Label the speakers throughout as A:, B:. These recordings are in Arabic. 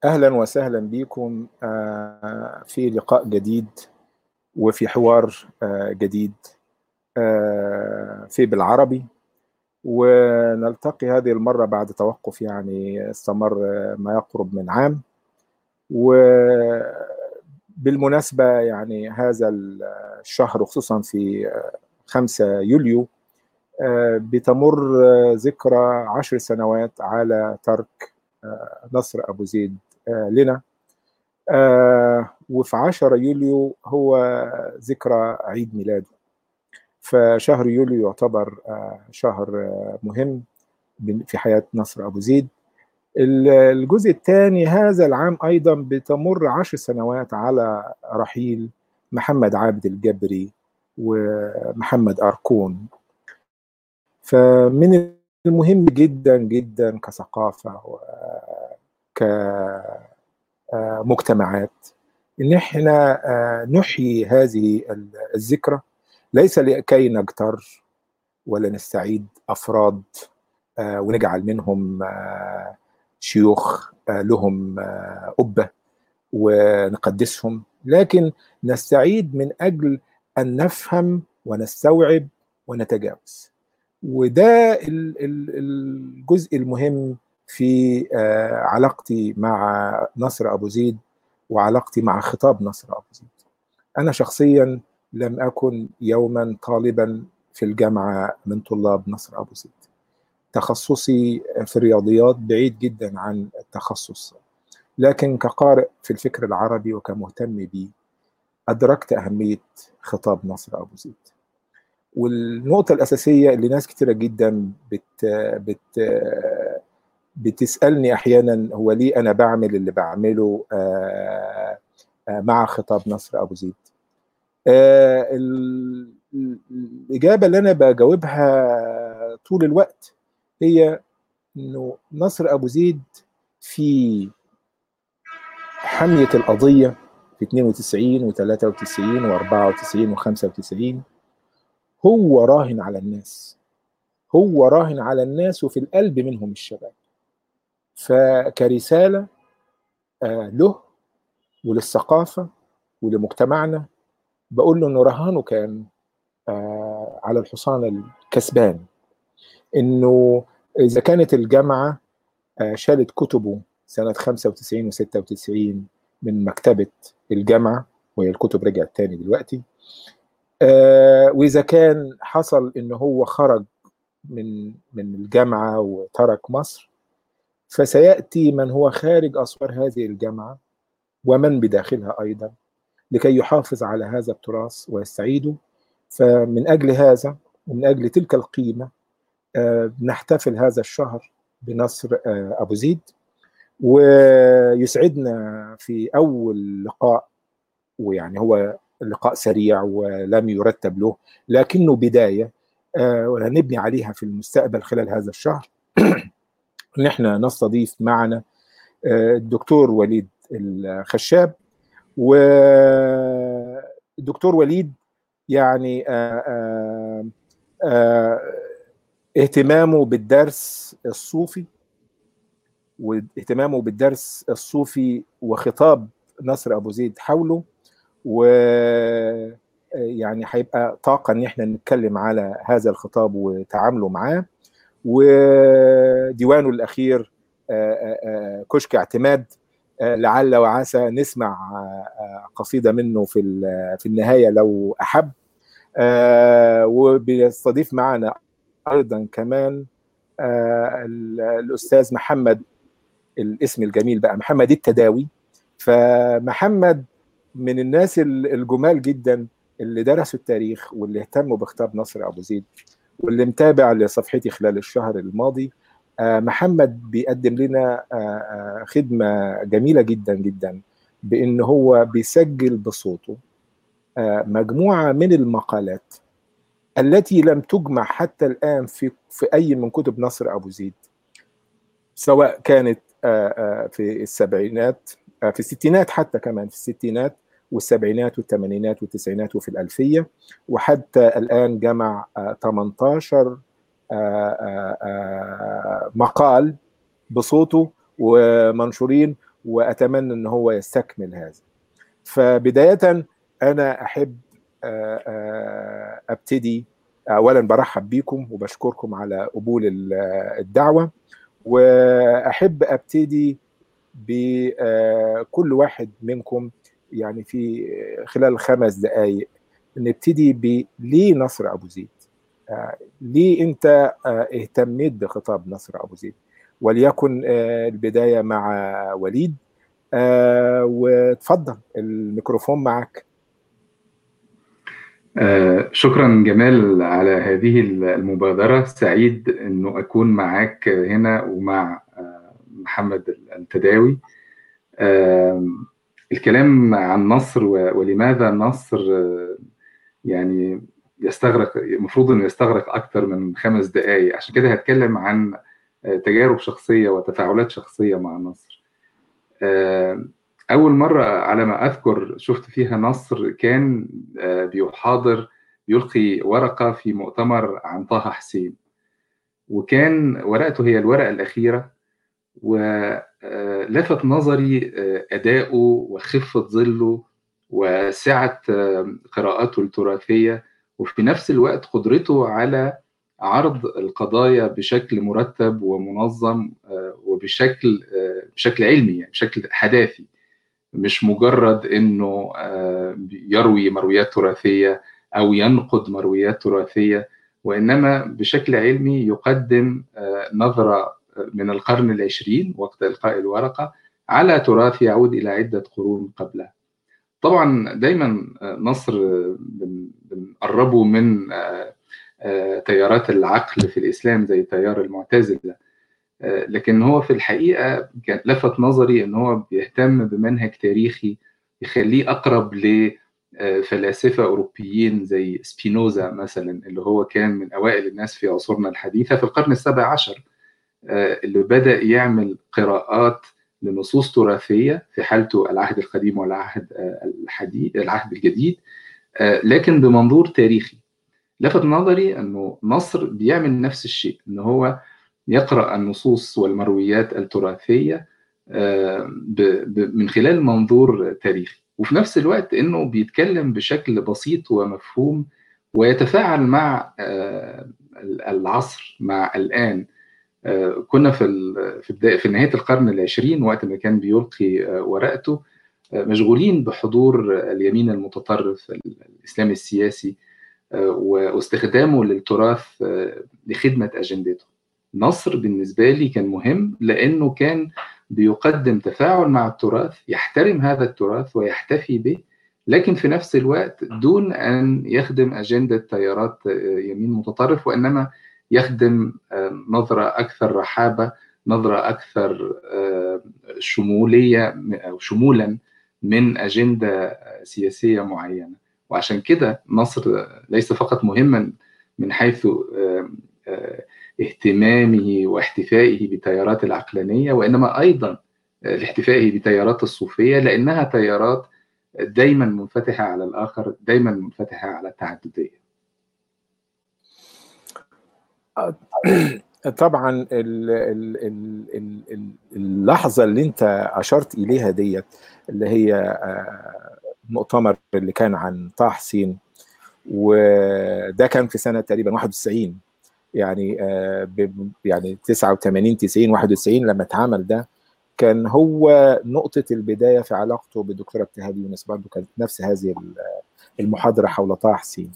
A: أهلا وسهلا بكم في لقاء جديد وفي حوار جديد في بالعربي. ونلتقي هذه المرة بعد توقف يعني استمر ما يقرب من عام. وبالمناسبة يعني هذا الشهر خصوصا في 5 يوليو بتمر ذكرى 10 سنوات على ترك نصر أبو زيد لنا. وفي 10 يوليو هو ذكرى عيد ميلاده. فشهر يوليو يعتبر شهر مهم في حياة نصر أبو زيد. الجزء الثاني هذا العام أيضا بتمر 10 سنوات على رحيل محمد عابد الجبري ومحمد أركون. فمن المهم جدا جدا كثقافة وكمجتمعات ان احنا نحيي هذه الذكرى، ليس لكي نجتر ولا نستعيد افراد ونجعل منهم شيوخ لهم أبة ونقدسهم، لكن نستعيد من أجل أن نفهم ونستوعب ونتجاوز. وده الجزء المهم في علاقتي مع نصر أبو زيد وعلاقتي مع خطاب نصر أبو زيد. أنا شخصيا لم أكن يوما طالبا في الجامعة من طلاب نصر أبو زيد. تخصصي في الرياضيات بعيد جدا عن التخصص، لكن كقارئ في الفكر العربي وكمهتم به أدركت أهمية خطاب نصر أبو زيد. والنقطة الأساسية اللي ناس كتيرة جدا بتسألني أحيانا هو ليه أنا بعمل اللي بعمله مع خطاب نصر أبو زيد. الإجابة اللي أنا بجاوبها طول الوقت هي إنه نصر أبو زيد في حمية القضية في 92 و93 و94 و95 هو راهن على الناس، هو راهن على الناس وفي القلب منهم الشباب. فكرسالة له وللثقافة ولمجتمعنا بقول له انه رهانه كان على الحصان الكسبان، انه اذا كانت الجامعة شالت كتبه سنة 95 و96 من مكتبة الجامعة، وهي الكتب رجعت تاني دلوقتي، وإذا كان حصل إن هو خرج من الجامعة وترك مصر، فسيأتي من هو خارج أسوار هذه الجامعة ومن بداخلها أيضا لكي يحافظ على هذا التراث ويستعيده. فمن أجل هذا ومن أجل تلك القيمة نحتفل هذا الشهر بنصر أبو زيد. ويسعدنا في أول لقاء، ويعني هو اللقاء سريع ولم يرتب له لكنه بداية وهنبني عليها في المستقبل خلال هذا الشهر، ان احنا نستضيف معنا الدكتور وليد الخشاب. والدكتور وليد يعني اهتمامه بالدرس الصوفي واهتمامه بالدرس الصوفي وخطاب نصر أبو زيد حوله، ويعني هيبقى طاقة ان احنا نتكلم على هذا الخطاب وتعامله معاه. وديوانه الأخير كشك اعتماد، لعل وعسى نسمع قصيدة منه في النهاية لو أحب. وبيستضيف معنا أيضا كمان الأستاذ محمد، الاسم الجميل بقى محمد التداوي. فمحمد من الناس الجمال جدا اللي درسوا التاريخ واللي اهتموا بخطاب نصر أبو زيد واللي متابع لصفحتي خلال الشهر الماضي. محمد بيقدم لنا خدمة جميلة جدا جدا بأن هو بيسجل بصوته مجموعة من المقالات التي لم تجمع حتى الآن في أي من كتب نصر أبو زيد، سواء كانت في السبعينات، في الستينات، حتى كمان في الستينات والسبعينات والثمانينات والتسعينات وفي الألفية، وحتى الآن جمع 18 مقال بصوته ومنشورين، وأتمنى أن هو يستكمل هذا. فبداية أنا أحب أبتدي أولا برحب بكم وبشكركم على قبول الدعوة، وأحب أبتدي بكل واحد منكم يعني في خلال 5 دقائق نبتدي ليه نصر أبو زيد؟ ليه أنت اهتميت بخطاب نصر أبو زيد؟ وليكن البداية مع وليد، وتفضل الميكروفون معك.
B: شكرا جمال على هذه المبادرة. سعيد أنه أكون معك هنا ومع محمد التداوي. الكلام عن نصر ولماذا نصر يعني يستغرق، المفروض أنه يستغرق أكثر من 5 دقائق، عشان كده هتكلم عن تجارب شخصية وتفاعلات شخصية مع نصر. أول مرة على ما أذكر شفت فيها نصر كان بيحاضر، يلقي ورقة في مؤتمر عن طه حسين، وكان ورقته هي الورقة الأخيرة، ولفت نظري أداؤه وخفة ظله وسعة قراءاته التراثية، وفي نفس الوقت قدرته على عرض القضايا بشكل مرتب ومنظم وبشكل علمي، يعني بشكل حداثي، مش مجرد انه يروي مرويات تراثية او ينقد مرويات تراثية، وانما بشكل علمي يقدم نظرة من القرن العشرين وقت إلقاء الورقة على تراث يعود إلى عدة قرون قبلها. طبعا دايما نصر بنقربه من تيارات العقل في الإسلام زي تيار المعتزلة، لكن هو في الحقيقة كان لفت نظري أنه هو بيهتم بمنهج تاريخي يخليه أقرب لفلاسفة أوروبيين زي سبينوزا مثلا، اللي هو كان من أوائل الناس في عصورنا الحديثة في القرن ال17، اللي بدأ يعمل قراءات لنصوص تراثية في حالته العهد القديم والعهد العهد الجديد، لكن بمنظور تاريخي. لفت نظري أنه نصر بيعمل نفس الشيء، أنه هو يقرأ النصوص والمرويات التراثية من خلال منظور تاريخي، وفي نفس الوقت أنه بيتكلم بشكل بسيط ومفهوم ويتفاعل مع العصر، مع الآن. كنا في نهاية القرن العشرين وقت ما كان بيلقي ورقته مشغولين بحضور اليمين المتطرف الإسلامي السياسي واستخدامه للتراث لخدمة أجندته. نصر بالنسبة لي كان مهم لأنه كان بيقدم تفاعل مع التراث، يحترم هذا التراث ويحتفي به، لكن في نفس الوقت دون أن يخدم أجندة تيارات يمين متطرف، وإنما يخدم نظرة أكثر رحابة، نظرة أكثر شمولية أو شمولا من أجندة سياسية معينة. وعشان كده نصر ليس فقط مهما من حيث اهتمامه واحتفائه بتيارات العقلانية، وإنما أيضا لاحتفائه بتيارات الصوفية، لأنها تيارات دايما منفتحة على الآخر، دايما منفتحة على التعددية.
A: طبعا اللحظة اللي انت أشرت إليها ديت اللي هي المؤتمر اللي كان عن طه حسين، وده كان في سنة تقريبا 91، يعني يعني 89 90 91 لما اتعمل ده، كان هو نقطة البداية في علاقته بالدكتورة ابتهال يونس، برضه كانت نفس هذه المحاضرة حول طه حسين.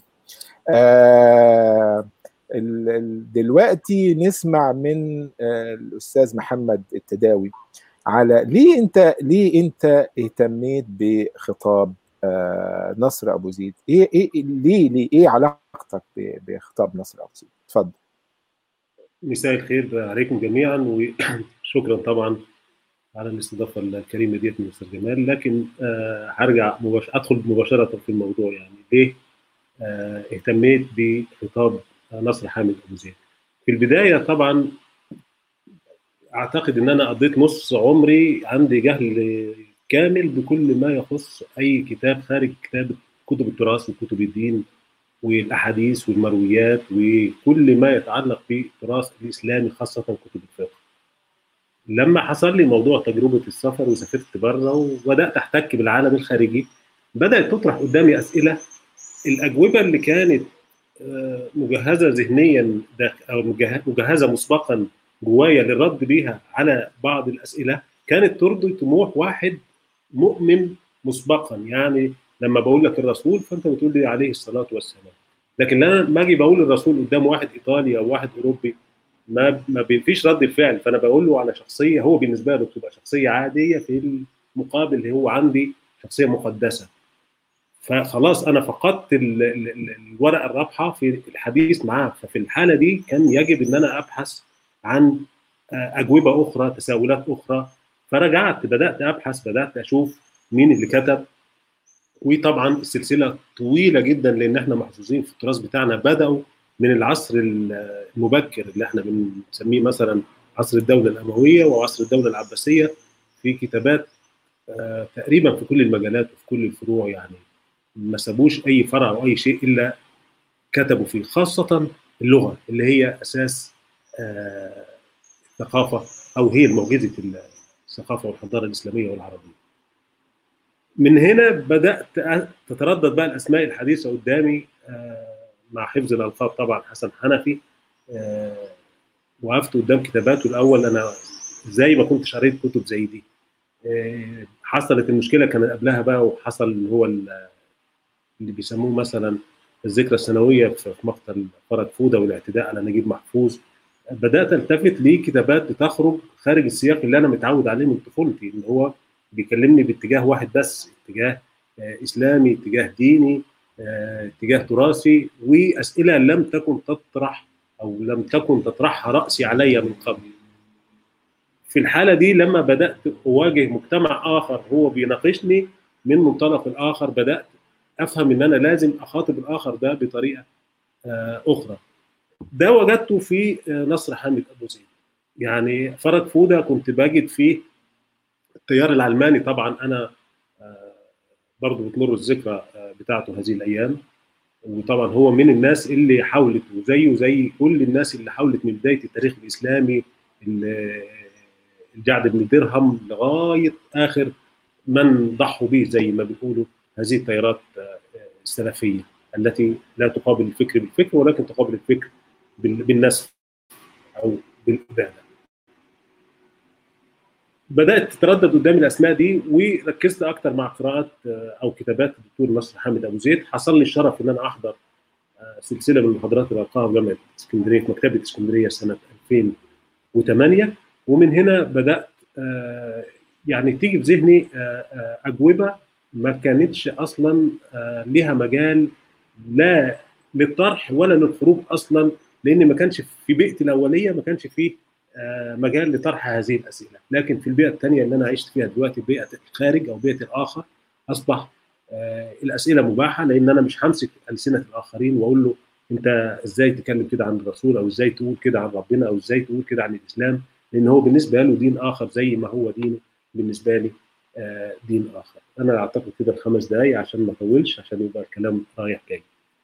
A: دلوقتي نسمع من الأستاذ محمد التداوي على ليه انت اهتميت بخطاب نصر ابو زيد؟ ايه علاقتك بخطاب نصر ابو زيد؟ اتفضل.
C: مساء الخير عليكم جميعا، وشكرا طبعا على الاستضافه الكريمه ديت من استاذ جمال. لكن هرجع ادخل مباشره في الموضوع، يعني ليه اهتميت بخطاب نصر حامد ابو زيد. في البدايه طبعا اعتقد ان انا قضيت نص عمري عندي جهل كامل بكل ما يخص اي كتاب خارج كتب التراث وكتب الدين والاحاديث والمرويات وكل ما يتعلق بالتراث الاسلامي، خاصه كتب الفقه. لما حصل لي موضوع تجربه السفر وسافرت بره وبدات احتك بالعالم الخارجي، بدات تطرح قدامي اسئله. الاجوبه اللي كانت مجهزه ذهنيا او مجهزه مسبقا جوايا للرد بيها على بعض الاسئله كانت ترضي طموح واحد مؤمن مسبقا. يعني لما بقول لك الرسول فانت بتقول لي عليه الصلاه والسلام، لكن لما اجي بقول الرسول قدام واحد ايطالي او واحد اوروبي ما فيش رد الفعل، فانا بقول له على شخصيه هو بالنسبه له بتبقى شخصيه عاديه، في المقابل هو عندي شخصيه مقدسه. فخلاص انا فقدت الورقه الرابحه في الحديث معاه. ففي الحاله دي كان يجب ان انا ابحث عن اجوبه اخرى، تساؤلات اخرى. فرجعت بدات ابحث، بدات اشوف مين اللي كتب. وطبعا السلسله طويله جدا لان احنا محظوظين في التراث بتاعنا، بداوا من العصر المبكر اللي احنا بنسميه مثلا عصر الدوله الامويه وعصر الدوله العباسيه، في كتابات تقريبا في كل المجالات وفي كل الفروع. يعني ما سابوش اي فرع او اي شيء الا كتبوا فيه، خاصه اللغه اللي هي اساس الثقافه او هي معجزه الثقافه والحضاره الاسلاميه والعربيه. من هنا بدات تتردد بقى الاسماء الحديثه قدامي مع حفظ الالقاب. طبعا حسن حنفي وقفت قدام كتاباته الاول، انا ازاي ما كنتش قريت كتب زي دي. حصلت المشكله كان قبلها بقى، وحصل اللي هو اللي بيسموه مثلا الذكرى السنويه في مقتل فرج فوده والاعتداء على نجيب محفوظ. بدات التفت لكتابات بتخرج خارج السياق اللي انا متعود عليه من طفولتي، ان هو بيكلمني باتجاه واحد بس، اتجاه اسلامي، اتجاه ديني، اتجاه تراثي، واسئله لم تكن تطرح او لم تكن تطرحها راسي علي من قبل. في الحاله دي لما بدات اواجه مجتمع اخر هو بيناقشني من منطلق الاخر، بدات افهم ان انا لازم اخاطب الاخر ده بطريقه اخرى. ده وجدته في نصر حامد ابو زيد. يعني فرج فوده كنت بجد فيه التيار العلماني. طبعا انا برضه بتمر الذكرى بتاعته هذه الايام، وطبعا هو من الناس اللي حاولت، وزيه زي كل الناس اللي حاولت من بدايه التاريخ الاسلامي، الجعد بن درهم لغايه اخر من ضحوا به زي ما بيقولوا هذه التيارات السلفيه التي لا تقابل الفكر بالفكر ولكن تقابل الفكر بالنسف او بالاباده. بدات تتردد قدامي الاسماء دي، وركزت اكثر مع قراءات او كتابات الدكتور نصر حامد ابو زيد. حصل لي الشرف ان انا احضر سلسله من المحاضرات اللي القاها في جامعه اسكندريه في مكتبه اسكندريه سنه 2008. ومن هنا بدات يعني تيجي في ذهني اجوبه ما كانتش اصلا لها مجال لا للطرح ولا للخروج اصلا، لان ما كانش في بيئتي الاوليه ما كانش فيه مجال لطرح هذه الاسئله. لكن في البيئه الثانيه اللي انا عشت فيها دلوقتي، بيئه الخارج او بيئه الاخر، اصبح الاسئله مباحه، لان انا مش همسك السنه الاخرين واقول له انت ازاي تتكلم كده عن الرسول، او ازاي تقول كده عن ربنا، او ازاي تقول كده عن الاسلام، لان هو بالنسبه له دين اخر زي ما هو دينه بالنسبه لي دين اخر. انا اعتقد كده 5 دقائق عشان ما اطولش، عشان يبقى الكلام رايح جاي.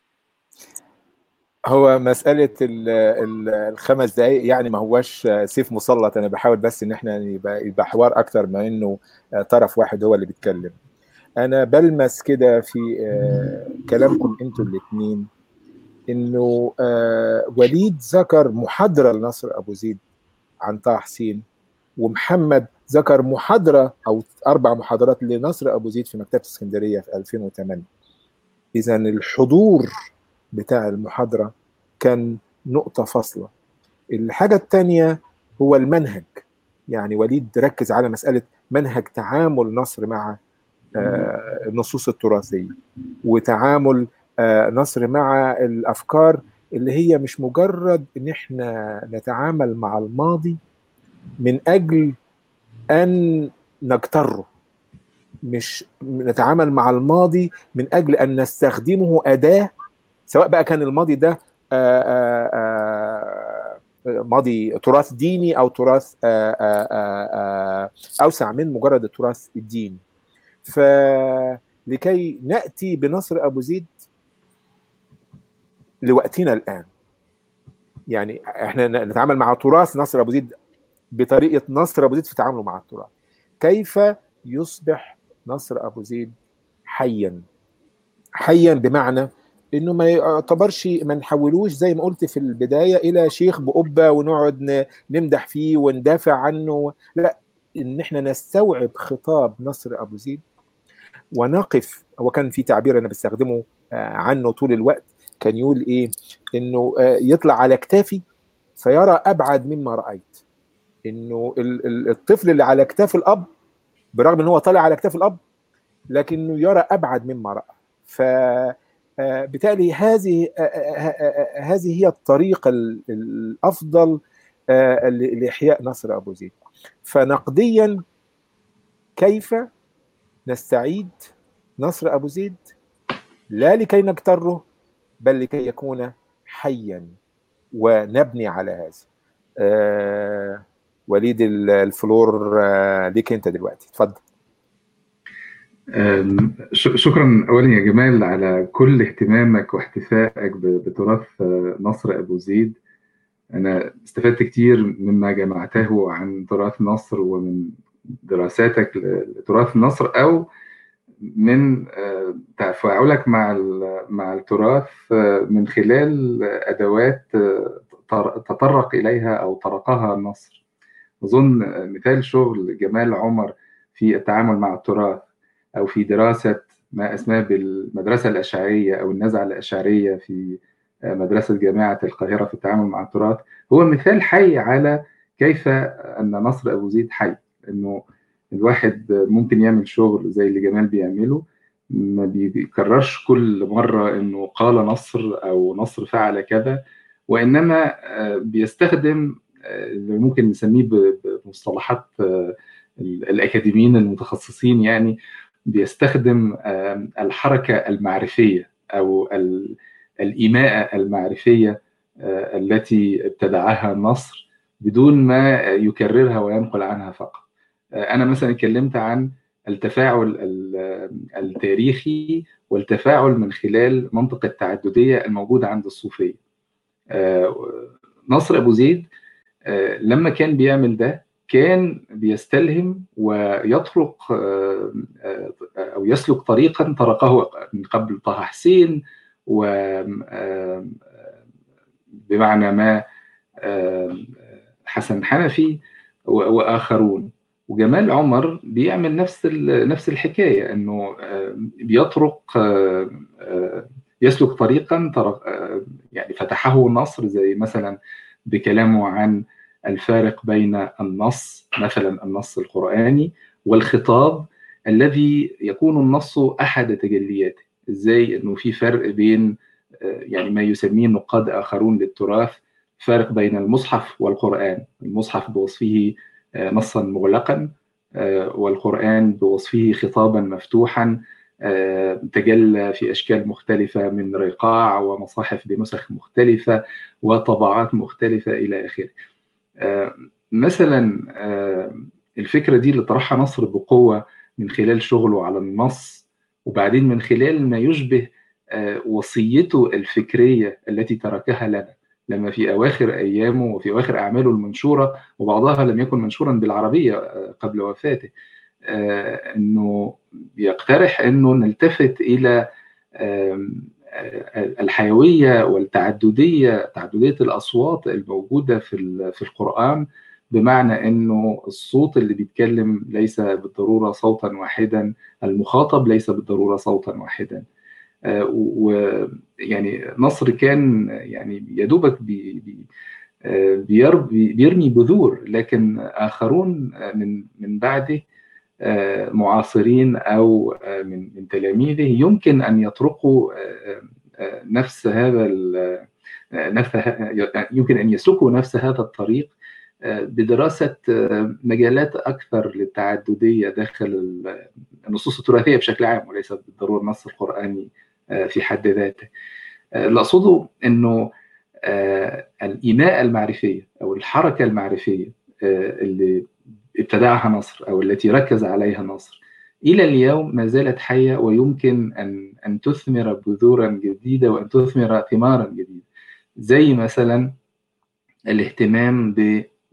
A: هو مسألة ال5 دقايق يعني ما هوش سيف مسلط، أنا بحاول بس إن إحنا يبقى حوار أكتر ما إنه طرف واحد هو اللي بيتكلم. أنا بلمس كده في كلامكم أنتوا الاثنين إنه وليد ذكر محاضرة لنصر أبو زيد عن طه حسين، ومحمد ذكر محاضرة أو 4 محاضرات لنصر أبو زيد في مكتبة اسكندرية في 2008. إذا الحضور بتاع المحاضرة كان نقطة فاصلة. الحاجة الثانية هو المنهج. يعني وليد ركز على مسألة منهج تعامل نصر مع النصوص التراثية، وتعامل نصر مع الأفكار اللي هي مش مجرد إن احنا نتعامل مع الماضي من أجل أن نجتره، مش نتعامل مع الماضي من أجل أن نستخدمه أداة، سواء بقى كان الماضي ده ماضي تراث ديني أو تراث أوسع من مجرد التراث الديني. فلكي نأتي بنصر أبو زيد لوقتنا الآن، يعني احنا نتعامل مع تراث نصر أبو زيد بطريقة نصر أبو زيد في تعامله مع التراث. كيف يصبح نصر أبو زيد حيا بمعنى انه ما يعتبرش، ما نحولوش زي ما قلت في البدايه الى شيخ بقبه ونقعد نمدح فيه وندافع عنه، لا، ان احنا نستوعب خطاب نصر ابو زيد ونقف. هو كان في تعبير انا بستخدمه عنه طول الوقت، كان يقول ايه؟ انه يطلع على كتافي فيرى ابعد مما رايت. انه الطفل اللي على كتاف الاب، برغم ان هو طالع على كتاف الاب، لكنه يرى ابعد مما راى. ف بالتالي هذه هي الطريقة الأفضل لإحياء نصر أبو زيد. فنقديا كيف نستعيد نصر أبو زيد؟ لا لكي نكتره، بل لكي يكون حيا، ونبني على هذا. وليد الفلور ليك انت دلوقتي، اتفضل.
B: شكرا اولا يا جمال على كل اهتمامك واحتفائك بتراث نصر ابو زيد. انا استفدت كتير مما جمعته عن تراث نصر ومن دراساتك لتراث نصر، او من تفاعلك مع التراث من خلال ادوات تطرق اليها او طرقها النصر. اظن مثال شغل جمال عمر في التعامل مع التراث، أو في دراسة ما أسماه بالمدرسة الأشعرية أو النزعة الأشعرية في مدرسة جامعة القاهرة في التعامل مع التراث، هو مثال حي على كيف أن نصر أبو زيد حي. إنه الواحد ممكن يعمل شغل زي اللي جمال بيعمله، ما بيكررش كل مرة إنه قال نصر أو نصر فعل كذا، وإنما بيستخدم اللي ممكن نسميه بمصطلحات الأكاديميين المتخصصين، يعني بيستخدم الحركة المعرفية أو الإيماءة المعرفية التي ابتدعها النصر بدون ما يكررها وينقل عنها فقط. أنا مثلا اتكلمت عن التفاعل التاريخي والتفاعل من خلال منطق التعددية الموجودة عند الصوفية. نصر أبو زيد لما كان بيعمل ده كان بيستلهم ويطرق أو يسلك طريقا طرقه من قبل طه حسين، وبمعنى ما حسن حنفي وآخرون. وجمال عمر بيعمل نفس الحكاية، أنه بيطرق يسلك طريقا يعني فتحه النصر، زي مثلا بكلامه عن الفارق بين النص، مثلا النص القرآني، والخطاب الذي يكون النص أحد تجلياته. إزاي أنه في فرق بين يعني ما يسميه النقاد آخرون للتراث فرق بين المصحف والقرآن. المصحف بوصفه نصا مغلقا، والقرآن بوصفه خطابا مفتوحا تجلى في أشكال مختلفة من رقاع ومصاحف بنسخ مختلفة وطبعات مختلفة إلى آخره. مثلا الفكرة دي اللي طرحها نصر بقوة من خلال شغله على النص، وبعدين من خلال ما يشبه وصيته الفكرية التي تركها لنا لما في أواخر أيامه وفي أواخر أعماله المنشورة، وبعضها لم يكن منشورا بالعربية قبل وفاته، أنه يقترح أنه نلتفت إلى الحيوية والتعددية، تعددية الأصوات الموجودة في القرآن، بمعنى أنه الصوت اللي بيتكلم ليس بالضرورة صوتا واحدا، المخاطب ليس بالضرورة صوتا واحدا. ويعني نصر كان يعني يدوبك بيرمي بذور، لكن آخرون من بعده معاصرين أو من تلاميذه يمكن أن يطرقوا يمكن أن يسلكوا نفس هذا الطريق بدراسة مجالات أكثر للتعددية داخل النصوص التراثية بشكل عام، وليس بالضرورة النص القرآني في حد ذاته. اللي أقصده أنه الإيماء المعرفية أو الحركة المعرفية اللي ابتدعها نصر أو التي ركز عليها نصر إلى اليوم ما زالت حية، ويمكن أن تثمر بذورا جديدة وأن تثمر ثمارا جديدة، زي مثلا الاهتمام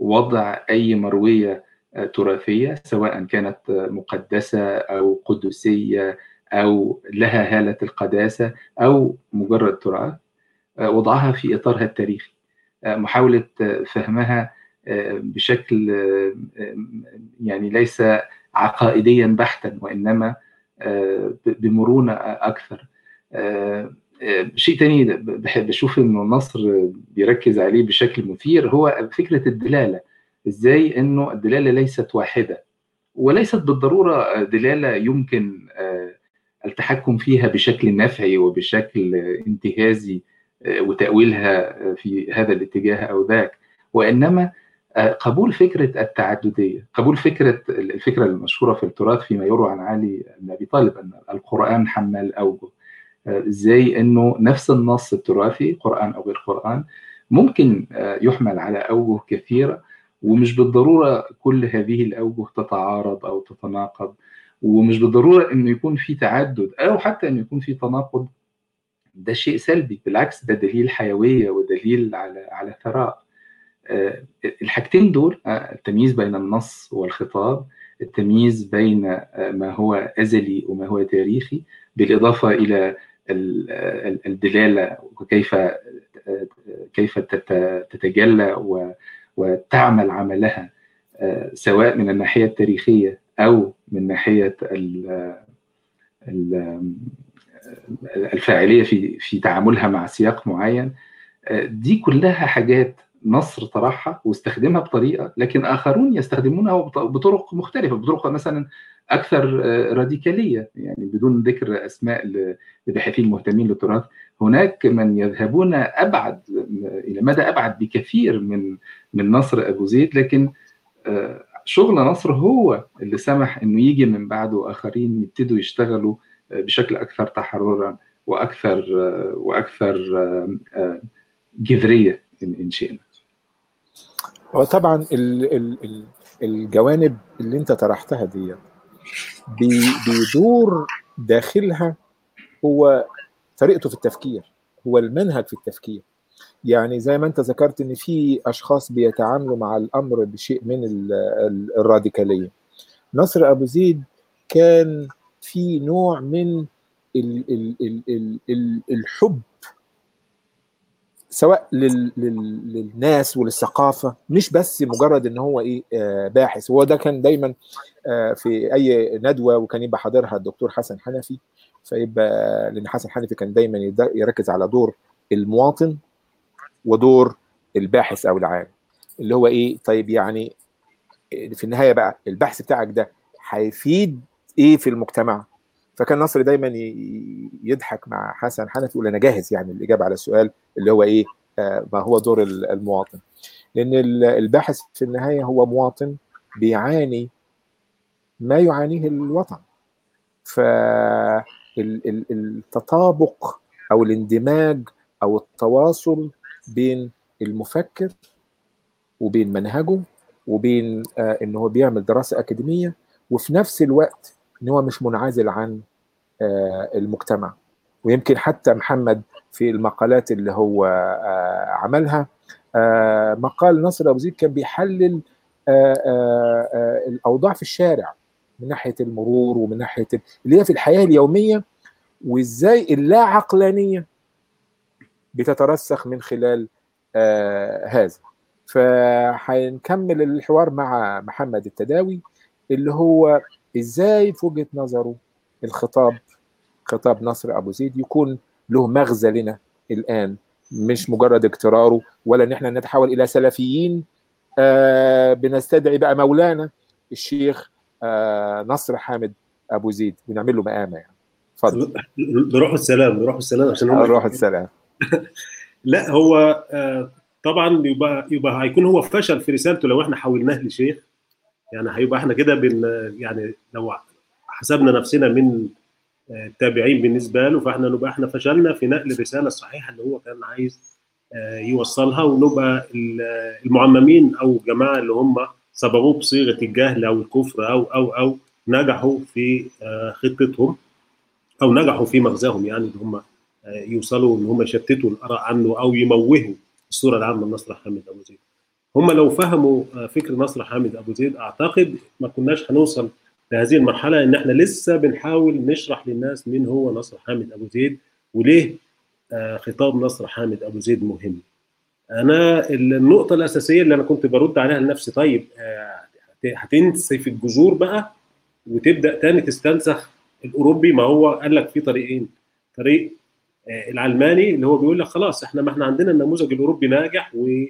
B: وضع أي مروية تراثية سواء كانت مقدسة أو قدسية أو لها هالة القداسة أو مجرد تراث، وضعها في إطارها التاريخي، محاولة فهمها بشكل يعني ليس عقائديا بحتا وإنما بمرونة أكثر. شيء تاني بحب أشوف إنه النصر بيركز عليه بشكل مثير هو فكرة الدلالة. إزاي إنه الدلالة ليست واحدة، وليست بالضرورة دلالة يمكن التحكم فيها بشكل نفعي وبشكل انتهازي وتأويلها في هذا الاتجاه أو ذاك، وإنما قبول فكرة التعددية، قبول الفكرة المشهورة في التراث فيما يروى عن علي بن أبي طالب أن القرآن حمال أوجه. إزاي أنه نفس النص التراثي قرآن أو غير قرآن ممكن يحمل على أوجه كثيرة، ومش بالضرورة كل هذه الأوجه تتعارض أو تتناقض، ومش بالضرورة أنه يكون في تعدد أو حتى أنه يكون في تناقض. ده شيء سلبي، بالعكس ده دليل حيوية ودليل على ثراء. الحاجتين دول، التمييز بين النص والخطاب، التمييز بين ما هو أزلي وما هو تاريخي، بالإضافة إلى الدلالة وكيف تتجلى وتعمل عملها سواء من الناحية التاريخية أو من ناحية الفاعلية في تعاملها مع سياق معين. دي كلها حاجات نصر طرحها واستخدمها بطريقة، لكن آخرون يستخدمونها بطرق مختلفة، بطرق مثلا أكثر راديكالية، يعني بدون ذكر أسماء الباحثين المهتمين للتراث. هناك من يذهبون أبعد، إلى مدى أبعد بكثير من نصر أبو زيد، لكن شغل نصر هو اللي سمح إنه يجي من بعده آخرين يبتدوا يشتغلوا بشكل أكثر تحررا وأكثر جذرية إن شئنا.
A: وطبعا الجوانب اللي انت طرحتها دي بيدور داخلها هو طريقته في التفكير، هو المنهج في التفكير. يعني زي ما انت ذكرت ان في اشخاص بيتعاملوا مع الامر بشيء من الراديكالية. نصر ابو زيد كان في نوع من الحب سواء للناس وللثقافه، مش بس مجرد ان هو باحث. هو ده كان دايما في اي ندوه وكان يبقى حاضرها الدكتور حسن حنفي، فيبقى لان حسن حنفي كان دايما يركز على دور المواطن ودور الباحث او العالم، اللي هو طيب يعني في النهايه بقى البحث بتاعك ده هيفيد ايه في المجتمع. فكان نصر دايما يضحك مع حسن حنفي يقول انا جاهز يعني الاجابه على السؤال اللي هو ما هو دور المواطن، لان الباحث في النهايه هو مواطن بيعاني ما يعانيه الوطن. فالتطابق او الاندماج او التواصل بين المفكر وبين منهجه وبين ان هو بيعمل دراسه اكاديميه، وفي نفس الوقت ان هو مش منعزل عن المجتمع. ويمكن حتى محمد في المقالات اللي هو عملها، مقال نصر أبو زيد كان بيحلل الأوضاع في الشارع من ناحية المرور ومن ناحية اللي هي في الحياة اليومية، وإزاي اللا عقلانية بتترسخ من خلال هذا. فهنكمل الحوار مع محمد التداوي اللي هو إزاي في وجهة نظره خطاب نصر أبو زيد يكون له مغزى لنا الآن، مش مجرد اقتراره، ولا ان احنا نتحول الى سلفيين بنستدعي بقى مولانا الشيخ نصر حامد ابو زيد ونعمل له مقامه. يعني اتفضل.
C: نروح السلام عشان
A: نروح السلام.
C: لا هو طبعا يبقى هيكون هو فشل في رسالته لو احنا حولناه لشيخ. يعني هيبقى احنا كده يعني لو حسبنا نفسنا من التابعين بالنسبه له، فاحنا نبقى احنا فشلنا في نقل الرساله الصحيحه اللي هو كان عايز يوصلها، ونبقى المعممين او الجماعه اللي هم سبقوه بصيغه الجهل او الكفر او نجحوا في خطتهم او نجحوا في مغزاهم، يعني ان هم يوصلوا ان هم يشتتوا الاراء عنه او يموهوا الصوره العامه لنصر حامد ابو زيد. هم لو فهموا فكر نصر حامد ابو زيد اعتقد ما كناش هنوصل لهذه المرحله، ان احنا لسه بنحاول نشرح للناس مين هو نصر حامد ابو زيد وليه خطاب نصر حامد ابو زيد مهم. انا النقطه الاساسيه اللي انا كنت برد عليها لنفسي، طيب هتنسي في الجذور بقى وتبدا تاني تستنسخ الاوروبي؟ ما هو قال لك في طريقين، طريق العلماني اللي هو بيقول لك خلاص احنا ما احنا عندنا النموذج الاوروبي ناجح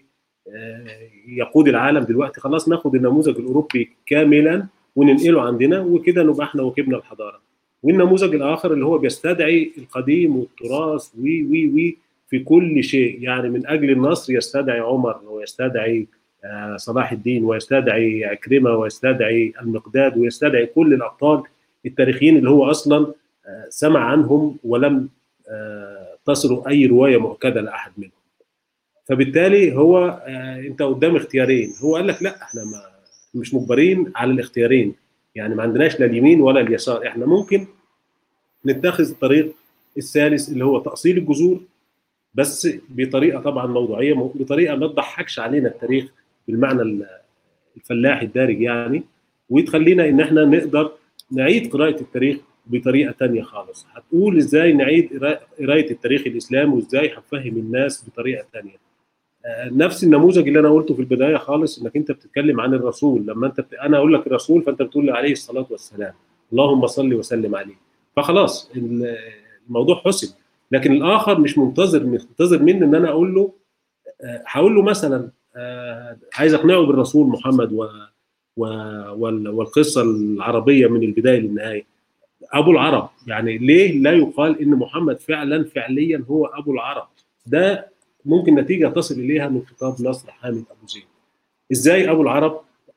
C: ويقود العالم دلوقتي، خلاص ناخد النموذج الاوروبي كاملا وننقله عندنا وكده نبقى احنا وكبنا الحضاره. والنموذج الاخر اللي هو بيستدعي القديم والتراث وي في كل شيء، يعني من اجل النصر يستدعي عمر ويستدعي صلاح الدين ويستدعي عكرمه ويستدعي المقداد ويستدعي كل الابطال التاريخيين اللي هو اصلا سمع عنهم ولم تصل اي روايه مؤكده لاحد منهم. فبالتالي هو انت قدام اختيارين، هو قال لك لا احنا مش مجبرين على الاختيارين، يعني ما عندناش لا اليمين ولا اليسار، احنا ممكن نتخذ الطريق الثالث اللي هو تأصيل الجذور، بس بطريقه طبعا موضوعيه، بطريقه ما تضحكش علينا التاريخ بالمعنى الفلاحي الدارج يعني، وتخلينا ان احنا نقدر نعيد قراءه التاريخ بطريقه ثانيه خالص. هتقول ازاي نعيد قراءه التاريخ الاسلامي وازاي هنفهم الناس بطريقه ثانيه؟ نفس النموذج اللي انا قلته في البدايه خالص، انك انت بتتكلم عن الرسول، لما انا اقول لك الرسول فانت بتقول لي عليه الصلاه والسلام، اللهم صل وسلم عليه، فخلاص الموضوع حسم. لكن الاخر مش منتظر مني ان انا اقول له هقول له مثلا عايز اقنعه بالرسول محمد والقصه العربيه من البدايه للنهايه، ابو العرب. يعني ليه لا يقال ان محمد فعليا هو ابو العرب؟ ده ممكن نتيجه تصل اليها من خطاب نصر حامد ابو زيد. ازاي ابو العرب؟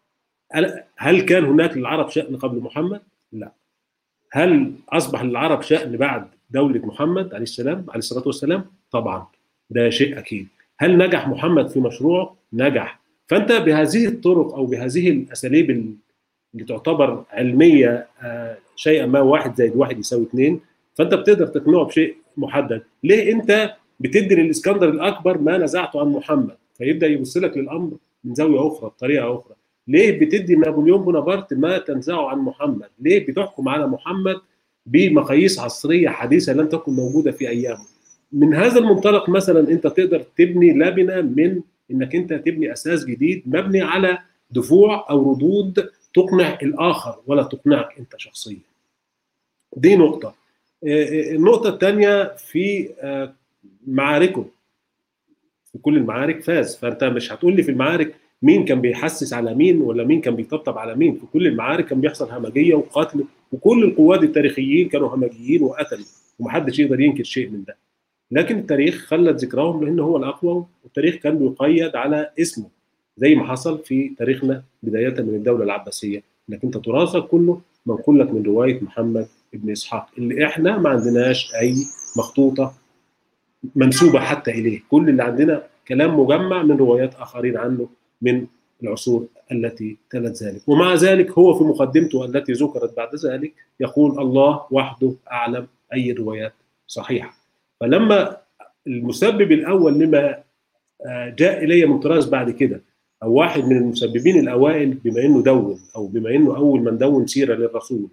C: هل كان هناك للعرب شأن قبل محمد؟ لا. هل اصبح للعرب شأن بعد دوله محمد عليه الصلاه والسلام؟ طبعا، ده شيء اكيد. هل نجح محمد في مشروعه؟ نجح. فانت بهذه الطرق او بهذه الاساليب اللي تعتبر علميه شيئا ما 1+1=2، فانت بتقدر تقنعه بشيء محدد. ليه انت بتدي للاسكندر الاكبر ما نزعته عن محمد؟ فيبدا يبص لك للامر من زاويه اخرى بطريقه اخرى. ليه بتدي نابليون بونابرت ما تنزعه عن محمد؟ ليه بتحكم على محمد بمقاييس عصريه حديثه لم تكن موجوده في ايامه؟ من هذا المنطلق مثلا انت تقدر تبني لبنه من انك انت تبني اساس جديد مبني على دفوع او ردود تقنع الاخر ولا تقنعك انت شخصيا. دي نقطه. النقطه الثانيه في معاركه، في كل المعارك فاز. فانت مش هتقول لي في المعارك مين كان بيحسس على مين ولا مين كان بيطبطب على مين، في كل المعارك كان بيحصل همجيه وقتل، وكل القواد التاريخيين كانوا همجيين وقتلوا، ومحدش يقدر ينكر شيء من ده. لكن التاريخ خلد ذكراهم لانه هو الاقوى، والتاريخ كان بيقيد على اسمه زي ما حصل في تاريخنا بدايه من الدوله العباسيه، انك انت تراثك كله منقول لك من روايه محمد بن اسحاق اللي احنا ما عندناش اي مخطوطه منسوبه حتى اليه، كل اللي عندنا كلام مجمع من روايات اخرين عنه من العصور التي تلت ذلك. ومع ذلك هو في مقدمته التي ذكرت بعد ذلك يقول الله وحده اعلم اي الروايات صحيحه. فلما المسبب الاول لما جاء الي من طراز بعد كده، او واحد من المسببين الاوائل بما انه دون او بما انه اول من دون سيره للرسول،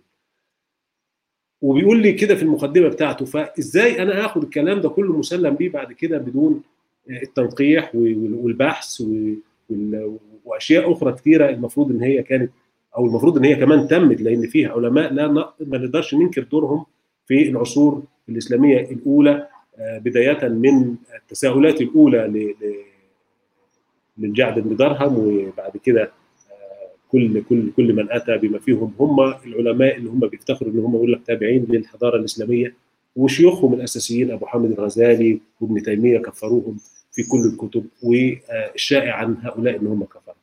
C: وبيقول لي كده في المقدمه بتاعته، فازاي انا اخد الكلام ده كله مسلم بيه بعد كده بدون التنقيح والبحث واشياء اخرى كثيره المفروض ان هي كانت، او المفروض ان هي كمان تمت، لان فيها علماء ما نقدرش ننكر دورهم في العصور الاسلاميه الاولى، بدايه من التساؤلات الاولى للجعد بن درهم، وبعد كده كل من اتى بما فيهم هم العلماء اللي هم بيفتخروا ان هم يقول لك تابعين للحضاره الاسلاميه، وشيوخهم الاساسيين ابو حامد الغزالي وابن تيميه كفروهم في كل الكتب، والشائع عن هؤلاء ان هم كفروا.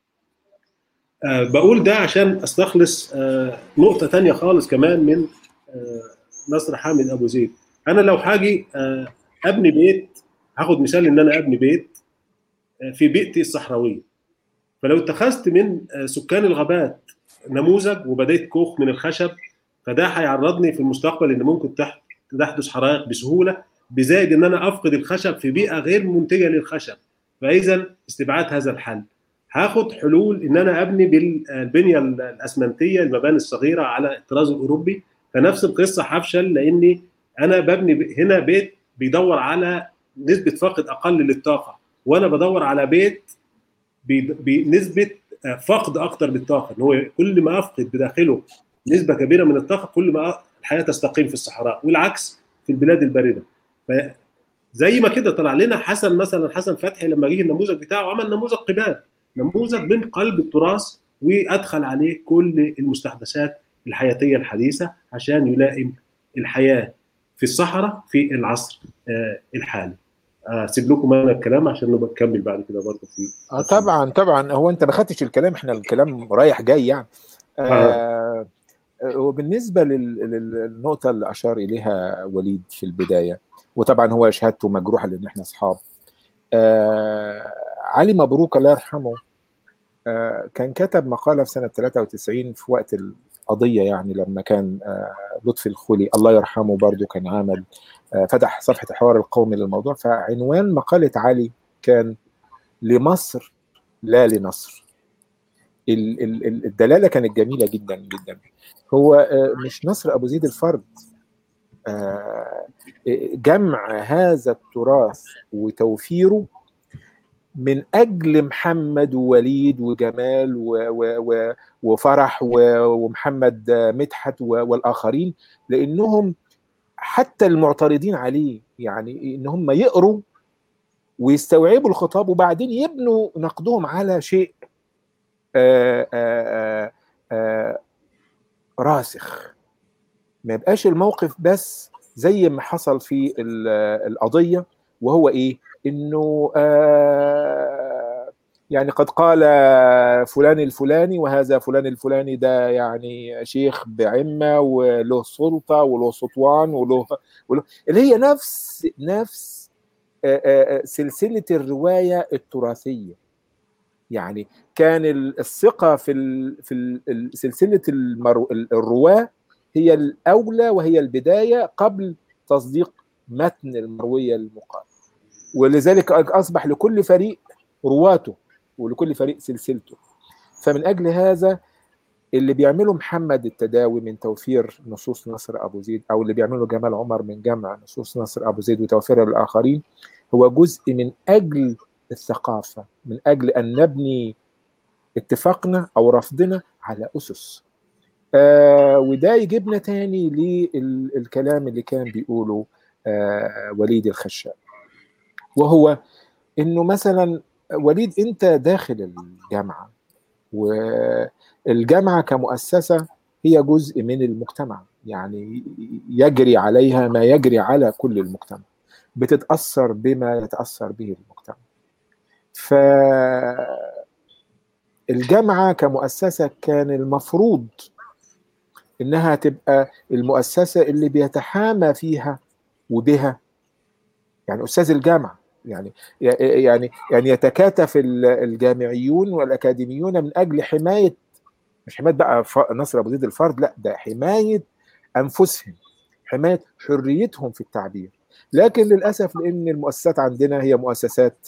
C: بقول ده عشان استخلص نقطه ثانيه خالص كمان من نصر حامد ابو زيد. انا لو هاجي ابني بيت، هاخد مثال ان انا ابني بيت في بيئتي الصحراويه، فلو اتخذت من سكان الغابات نموذج وبديت كوخ من الخشب، فده هيعرضني في المستقبل ان ممكن تحدث حرائق بسهوله، بزائد ان انا افقد الخشب في بيئه غير منتجه للخشب. فاذا استبعاد هذا الحل. هاخد حلول ان انا ابني بالبنيه الاسمنتيه، المباني الصغيره على الطراز الاوروبي. فنفس القصه هفشل، لاني انا ببني هنا بيت بيدور على نسبه فقد اقل للطاقه، وانا بدور على بيت بنسبه فقد اكتر للطاقه، ان هو كل ما افقد بداخله نسبه كبيره من الطاقه كل ما الحياه تستقيم في الصحراء، والعكس في البلاد البارده. زي ما كده طلع لنا حسن مثلا، حسن فتحي لما جه النموذج بتاعه عمل نموذج قباب، نموذج من قلب التراث، وادخل عليه كل المستحدثات الحياتيه الحديثه عشان يلائم الحياه في الصحراء في العصر الحالي. سيب لكم انا الكلام عشان نبقى نكمل بعد كده برضه في
A: طبعا هو انت ما خدتش الكلام، احنا الكلام رايح جاي يعني. وبالنسبه للنقطه اللي اشار اليها وليد في البدايه، وطبعا هو شهادته مجروحه لان احنا اصحاب. علي مبروك الله يرحمه كان كتب مقاله في سنه 93 في وقت القضيه، يعني لما كان لطفي الخولي الله يرحمه برضو كان عامل فتح صفحه الحوار القومي للموضوع. فعنوان مقاله علي كان لمصر لا لنصر. الدلاله كانت جميله جدا جدا. هو مش نصر ابو زيد الفرد، جمع هذا التراث وتوفيره من اجل محمد ووليد وجمال وفرح ومحمد مدحت والاخرين، لانهم حتى المعترضين عليه يعني ان هم يقروا ويستوعبوا الخطاب وبعدين يبنوا نقدهم على شيء راسخ، ما يبقاش الموقف بس زي ما حصل في القضية، وهو ايه؟ انه يعني قد قال فلان الفلاني، وهذا فلان الفلاني ده يعني شيخ بعمة وله سلطة وله سطوان وله اللي هي نفس سلسلة الرواية التراثية. يعني كان الثقة في سلسلة الرواة هي الأولى وهي البداية قبل تصديق متن المروية المقال، ولذلك أصبح لكل فريق رواته ولكل فريق سلسلته. فمن أجل هذا اللي بيعمله محمد التداوي من توفير نصوص نصر أبو زيد، أو اللي بيعمله جمال عمر من جمع نصوص نصر أبو زيد وتوفيرها للآخرين، هو جزء من أجل الثقافة، من أجل أن نبني اتفاقنا أو رفضنا على أسس. وده يجيبنا تاني للكلام اللي كان بيقوله وليد الخشاب، وهو إنه مثلا وليد أنت داخل الجامعة، والجامعة كمؤسسة هي جزء من المجتمع، يعني يجري عليها ما يجري على كل المجتمع، بتتأثر بما يتأثر به المجتمع. فالجامعة كمؤسسة كان المفروض إنها تبقى المؤسسة اللي بيتحامى فيها وبها يعني أستاذ الجامعة، يعني يتكاتف الجامعيون والأكاديميون من أجل حماية، مش حماية بقى نصر أبو زيد الفرد، لا، ده حماية أنفسهم، حماية حريتهم في التعبير. لكن للأسف لأن المؤسسات عندنا هي مؤسسات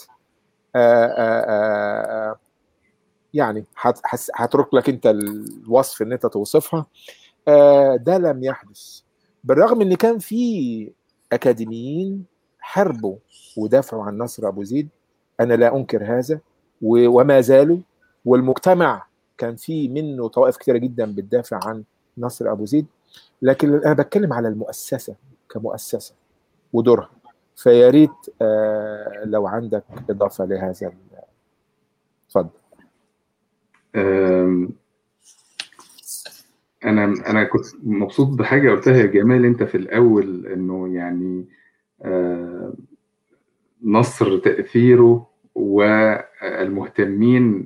A: يعني هترك لك أنت الوصف أن أنت توصفها، ده لم يحدث، بالرغم أن كان في أكاديميين حاربوا ودافعوا عن نصر أبو زيد، أنا لا أنكر هذا، وما زالوا، والمجتمع كان في منه طوائف كثيرة جدا بتدافع عن نصر أبو زيد. لكن أنا بتكلم على المؤسسة كمؤسسة ودورها. فيا ريت لو عندك إضافة لهذا. اتفضل.
B: أنا كنت مبسوط بحاجة قلتها يا جمال أنت في الأول، إنه يعني نصر تأثيره والمهتمين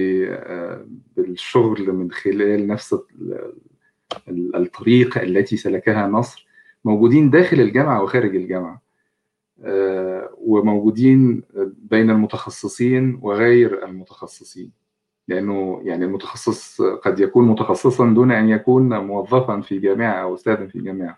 B: بالشغل من خلال نفس الطريقة التي سلكها نصر موجودين داخل الجامعة وخارج الجامعة، وموجودين بين المتخصصين وغير المتخصصين، لأنه يعني المتخصص قد يكون متخصصا دون أن يكون موظفا في جامعة أو أستاذا في جامعة.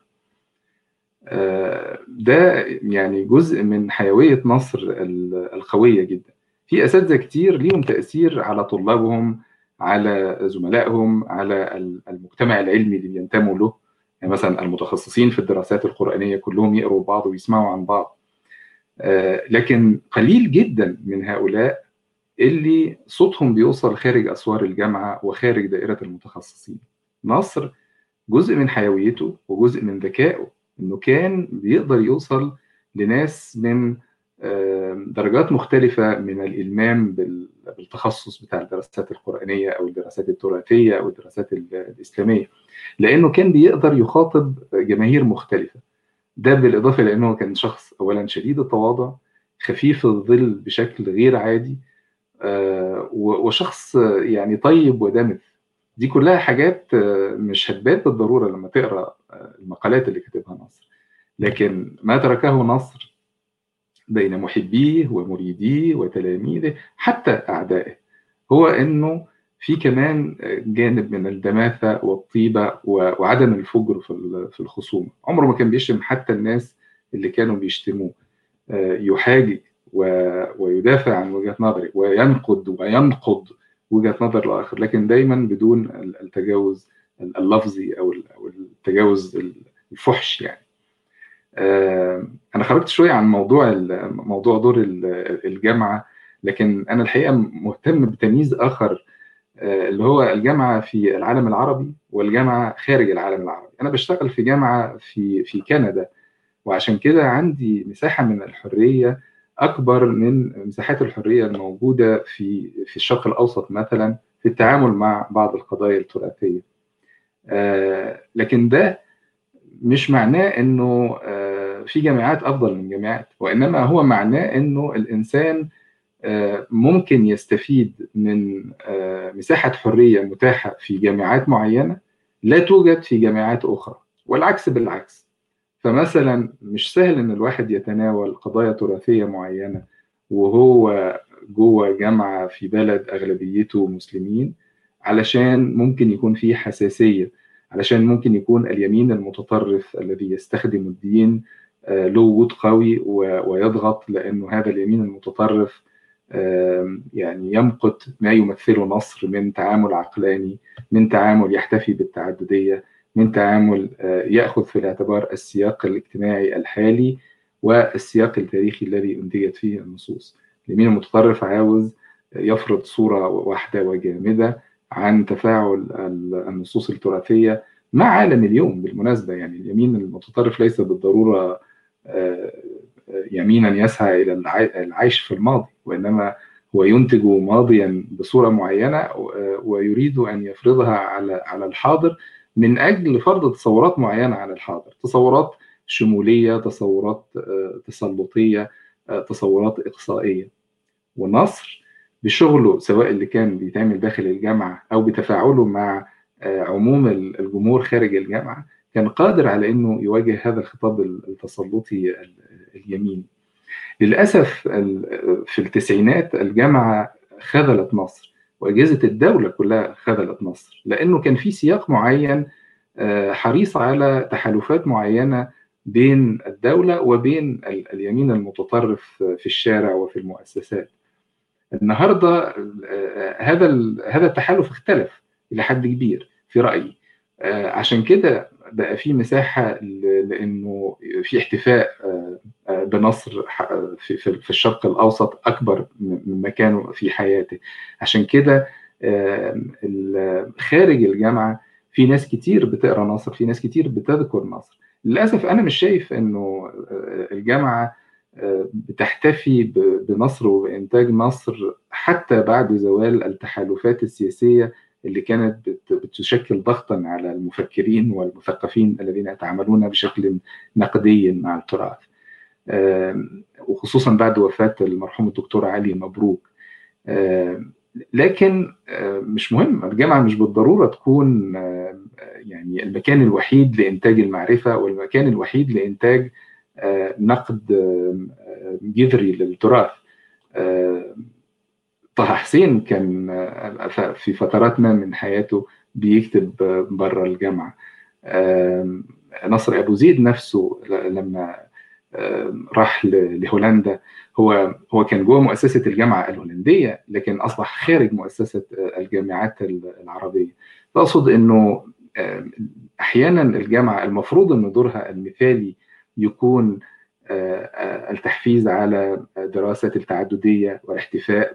B: ده يعني جزء من حيوية نصر القوية جدا. في اساتذه كتير ليهم تاثير على طلابهم، على زملائهم، على المجتمع العلمي اللي بينتموا له. يعني مثلا المتخصصين في الدراسات القرآنية كلهم يقروا بعض ويسمعوا عن بعض، لكن قليل جدا من هؤلاء اللي صوتهم بيوصل خارج أسوار الجامعة وخارج دائرة المتخصصين. نصر جزء من حيويته وجزء من ذكائه إنه كان بيقدر يوصل لناس من درجات مختلفة من الإلمام بالتخصص بتاع الدراسات القرآنية أو الدراسات التراثية أو الدراسات الإسلامية، لأنه كان بيقدر يخاطب جماهير مختلفة. ده بالإضافة لأنه كان شخص أولا شديد التواضع، خفيف الظل بشكل غير عادي، وشخص يعني طيب ودمث. دي كلها حاجات مش هتبان بالضرورة لما تقرأ المقالات اللي كتبها نصر، لكن ما تركه نصر بين محبيه ومريديه وتلاميذه حتى أعدائه هو إنه في كمان جانب من الدماثة والطيبة وعدم الفجر في الخصومة. عمره ما كان بيشتم حتى الناس اللي كانوا بيشتموه، يحاجي ويدافع عن وجهة نظره وينقض وجهة نظر الآخر، لكن دايما بدون التجاوز اللفظي أو التجاوز الفحش. يعني أنا خرجت شوية عن موضوع دور الجامعة، لكن أنا الحقيقة مهتم بتمييز آخر اللي هو الجامعة في العالم العربي والجامعة خارج العالم العربي. أنا بشتغل في جامعة في كندا، وعشان كده عندي مساحة من الحرية أكبر من مساحات الحرية الموجودة في الشرق الأوسط مثلا في التعامل مع بعض القضايا التراثية. لكن ده مش معناه إنه في جامعات أفضل من جامعات، وإنما هو معناه إنه الإنسان ممكن يستفيد من مساحة حرية متاحة في جامعات معينة لا توجد في جامعات أخرى، والعكس بالعكس. فمثلا مش سهل إن الواحد يتناول قضايا تراثية معينة وهو جوه جامعة في بلد أغلبيته مسلمين، علشان ممكن يكون فيه حساسية، علشان ممكن يكون اليمين المتطرف الذي يستخدم الدين له وجود قوي ويضغط، لأنه هذا اليمين المتطرف يعني يمقت ما يمثله نصر من تعامل عقلاني، من تعامل يحتفي بالتعددية، من تعامل يأخذ في الاعتبار السياق الاجتماعي الحالي والسياق التاريخي الذي أنتجت فيه النصوص. اليمين المتطرف عاوز يفرض صورة واحدة وجامدة عن تفاعل النصوص التراثية مع عالم اليوم. بالمناسبة يعني اليمين المتطرف ليس بالضرورة يمينا يسعى إلى العيش في الماضي، وإنما هو ينتج ماضيا بصورة معينة ويريد أن يفرضها على الحاضر من أجل فرض تصورات معينة عن الحاضر، تصورات شمولية، تصورات تسلطية، تصورات إقصائية. والنصر بشغله سواء اللي كان بيتعمل داخل الجامعة أو بتفاعله مع عموم الجمهور خارج الجامعة كان قادر على أنه يواجه هذا الخطاب التسلطي اليميني. للأسف في التسعينات الجامعة خذلت مصر، وأجهزة الدولة كلها خذلت مصر، لأنه كان في سياق معين حريص على تحالفات معينة بين الدولة وبين اليمين المتطرف في الشارع وفي المؤسسات. النهاردة هذا التحالف اختلف إلى حد كبير في رأيي، عشان كده بقى في مساحة لأنه في احتفاء بنصر في الشرق الأوسط أكبر مما كانوا في حياته. عشان كده خارج الجامعة في ناس كتير بتقرأ نصر، في ناس كتير بتذكر نصر. للأسف أنا مش شايف أنه الجامعة بتحتفي بنصر وبإنتاج نصر حتى بعد زوال التحالفات السياسية اللي كانت بتشكل ضغطا على المفكرين والمثقفين الذين يتعاملون بشكل نقدي مع التراث، وخصوصا بعد وفاة المرحوم الدكتور علي مبروك. لكن مش مهم، الجامعة مش بالضرورة تكون يعني المكان الوحيد لإنتاج المعرفة والمكان الوحيد لإنتاج نقد جذري للتراث. طه حسين كان في فترات ما من حياته بيكتب بره الجامعة. نصر أبو زيد نفسه لما راح لهولندا. هو كان جوه مؤسسة الجامعة الهولندية، لكن أصبح خارج مؤسسة الجامعات العربية. أقصد أنه أحيانا الجامعة المفروض أن دورها المثالي يكون التحفيز على دراسة التعددية والاحتفاء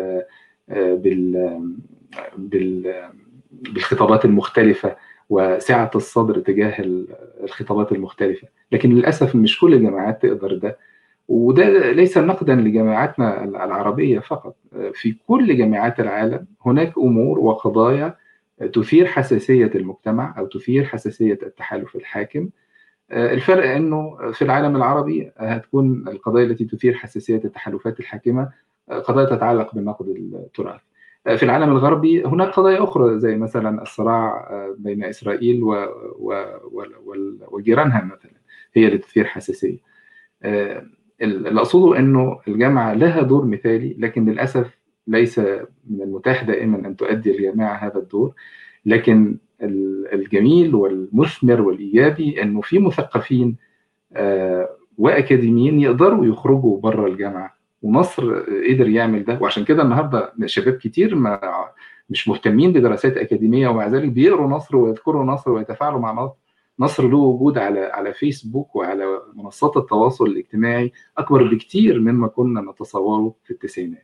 B: بالخطابات المختلفة وسعة الصدر تجاه الخطابات المختلفة. لكن للأسف مش كل الجامعات تقدر ده، وده ليس نقدا لجامعاتنا العربية فقط. في كل جامعات العالم هناك أمور وقضايا تثير حساسية المجتمع أو تثير حساسية التحالف الحاكم. الفرق أنه في العالم العربي هتكون القضايا التي تثير حساسية التحالفات الحاكمة قضايا تتعلق بالنقد التراث. في العالم الغربي هناك قضايا أخرى زي مثلا الصراع بين إسرائيل وجيرانها مثلا، هي اللي تثير حساسية. اللي أقصده أنه الجامعة لها دور مثالي، لكن للأسف ليس من المتاح دائما أن تؤدي الجامعة هذا الدور. لكن الجميل والمثمر والإيجابي أنه في مثقفين وأكاديميين يقدروا يخرجوا بره الجامعة، ومصر قدر يعمل ده. وعشان كده النهارده شباب كتير مش مهتمين بدراسات أكاديمية، ومع ذلك بيقروا نصر ويذكروا نصر ويتفاعلوا مع نصر. نصر له وجود على فيسبوك وعلى منصات التواصل الاجتماعي أكبر بكتير مما كنا نتصوره في التسعينات.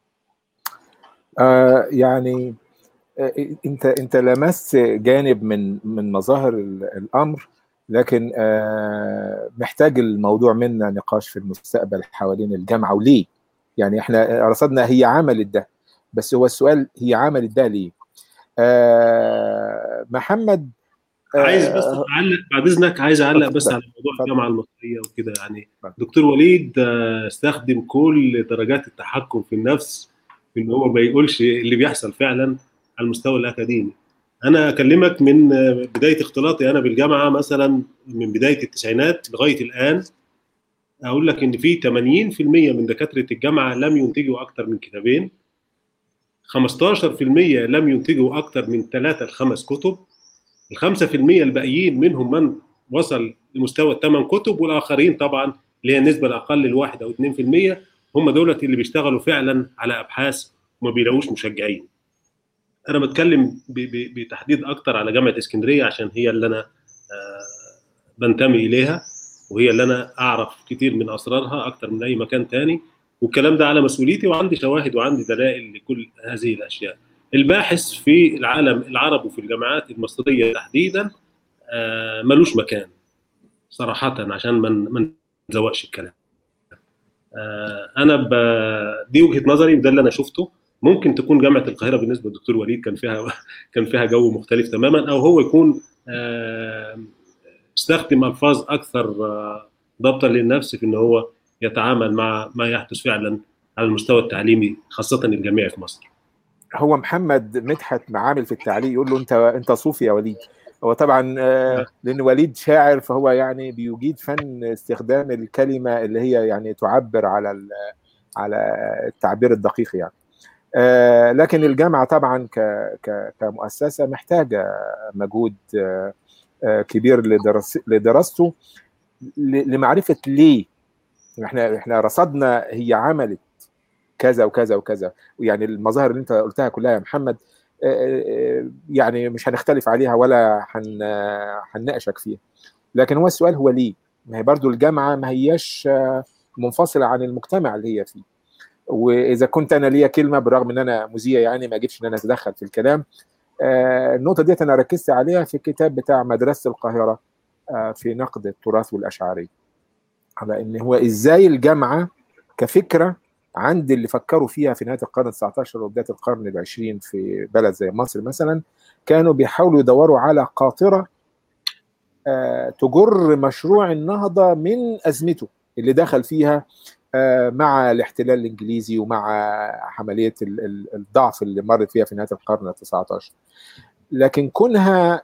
A: يعني انت لمست جانب من مظاهر الامر، لكن محتاج الموضوع منا نقاش في المستقبل حوالين الجامعه وليه. يعني احنا رصدنا هي عملت ده، بس هو السؤال هي عملت ده ليه. محمد
C: عايز بس اعلق بعد اذنك، عايز اعلق بس على موضوع الجامعه المصريه وكده. يعني دكتور وليد استخدم كل درجات التحكم في النفس في ان هو ما يقولش اللي بيحصل فعلا على المستوى الاكاديمي. انا اكلمك من بدايه اختلاطي انا بالجامعه، مثلا من بدايه التسعينات لغايه الان، اقول لك ان في 80% من دكاتره الجامعه لم ينتجوا اكثر من كتابين، 15% لم ينتجوا اكثر من 3 ل 5 كتب، ال5% الباقيين منهم من وصل لمستوى 8 كتب، والاخرين طبعا اللي هي النسبه الاقل الواحد او 2% هم دولت اللي بيشتغلوا فعلا على ابحاث وما بيلاقوش مشجعين. انا بتكلم بتحديد اكتر على جامعه اسكندريه عشان هي اللي انا بنتمي اليها، وهي اللي انا اعرف كتير من اسرارها اكتر من اي مكان تاني، والكلام ده على مسؤوليتي، وعندي شواهد وعندي دلائل لكل هذه الاشياء. الباحث في العالم العربي وفي الجامعات المصريه تحديدا ملوش مكان صراحه، عشان ما نزوقش الكلام. انا دي وجهه نظري وده اللي انا شفته. ممكن تكون جامعه القاهره بالنسبه للدكتور وليد كان فيها جو مختلف تماما، او هو يكون استخدم الفاظ اكثر ضبطا للنفس في ان هو يتعامل مع ما يحدث فعلا على المستوى التعليمي خاصه الجامعي في مصر.
A: هو محمد مدحت عامل في التعليق يقول له انت صوفي يا وليد. هو طبعا لان وليد شاعر، فهو يعني بيجيد فن استخدام الكلمه اللي هي يعني تعبر على التعبير الدقيق يعني. لكن الجامعه طبعا كمؤسسه محتاجه مجهود كبير لدراسته، لمعرفه ليه. احنا رصدنا هي عملت كذا وكذا وكذا، ويعني المظاهر اللي انت قلتها كلها يا محمد يعني مش هنختلف عليها ولا هنناقشك فيها. لكن هو السؤال هو ليه؟ ما هي برضو الجامعه ما هياش منفصله عن المجتمع اللي هي فيه. واذا كنت انا ليا كلمه، بالرغم ان انا مذيع يعني ما اجيبش ان انا اتدخل في الكلام، النقطه ديت انا ركزت عليها في الكتاب بتاع مدرسه القاهره في نقد التراث والاشعري، على ان هو ازاي الجامعه كفكره عند اللي فكروا فيها في نهايه القرن ال19 وبدايه القرن ال20 في بلد زي مصر مثلا، كانوا بيحاولوا يدوروا على قاطره تجر مشروع النهضه من ازمته اللي دخل فيها مع الاحتلال الانجليزي ومع عمليه الضعف اللي مرت فيها في نهايه القرن ال19. لكن كونها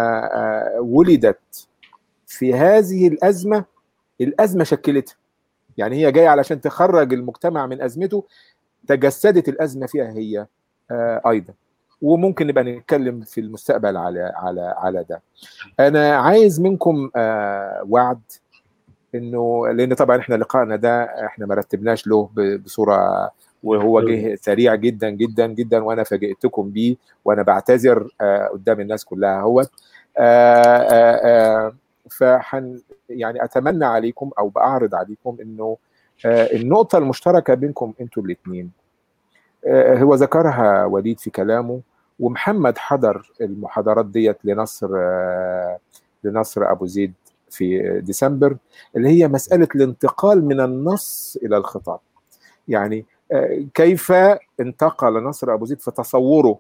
A: ولدت في هذه الازمه شكلتها، يعني هي جايه علشان تخرج المجتمع من ازمته، تجسدت الازمه فيها هي ايضا. وممكن نبقى نتكلم في المستقبل على ده. انا عايز منكم وعد انه لان طبعا احنا لقائنا ده احنا ما رتبناش له بصوره، وهو جه سريع جدا جدا جدا، وانا فاجئتكم بيه، وانا بعتذر قدام الناس كلها اهوت. فحن يعني اتمنى عليكم او بعرض عليكم انه النقطه المشتركه بينكم انتوا الاثنين هو ذكرها وليد في كلامه، ومحمد حضر المحاضرات ديت لنصر ابو زيد في ديسمبر، اللي هي مساله الانتقال من النص الى الخطاب. يعني كيف انتقل نصر ابو زيد في تصوره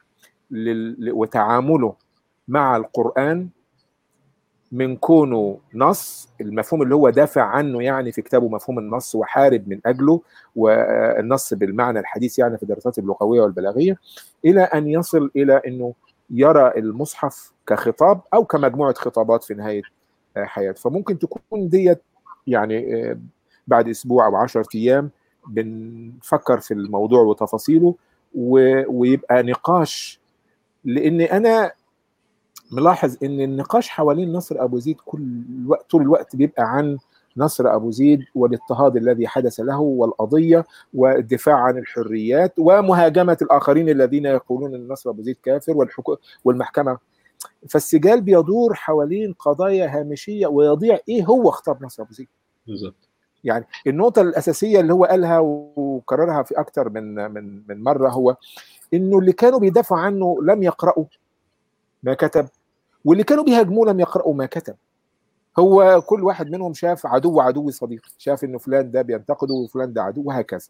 A: وتعامله مع القرآن من كونه نص، المفهوم اللي هو دافع عنه يعني في كتابه مفهوم النص وحارب من أجله، والنص بالمعنى الحديث يعني في الدراسات اللغوية والبلاغية، إلى أن يصل إلى أنه يرى المصحف كخطاب أو كمجموعة خطابات في نهاية حياته. فممكن تكون ديت يعني بعد أسبوع أو 10 أيام بنفكر في الموضوع وتفاصيله ويبقى نقاش، لأن أنا ملاحظ ان النقاش حوالين نصر ابو زيد طول الوقت بيبقى عن نصر ابو زيد والاضطهاد الذي حدث له والقضيه والدفاع عن الحريات ومهاجمه الاخرين الذين يقولون ان نصر ابو زيد كافر والمحكمه. فالسجال بيدور حوالين قضايا هامشيه ويضيع ايه هو خطاب نصر ابو زيد بالظبط. يعني النقطه الاساسيه اللي هو قالها وكررها في اكثر من مره هو انه اللي كانوا بيدافعوا عنه لم يقرأوا ما كتب، واللي كانوا بيهاجموه لم يقرأوا ما كتب. هو كل واحد منهم شاف عدو صديق، شاف انه فلان ده بينتقده وفلان ده عدو وهكذا.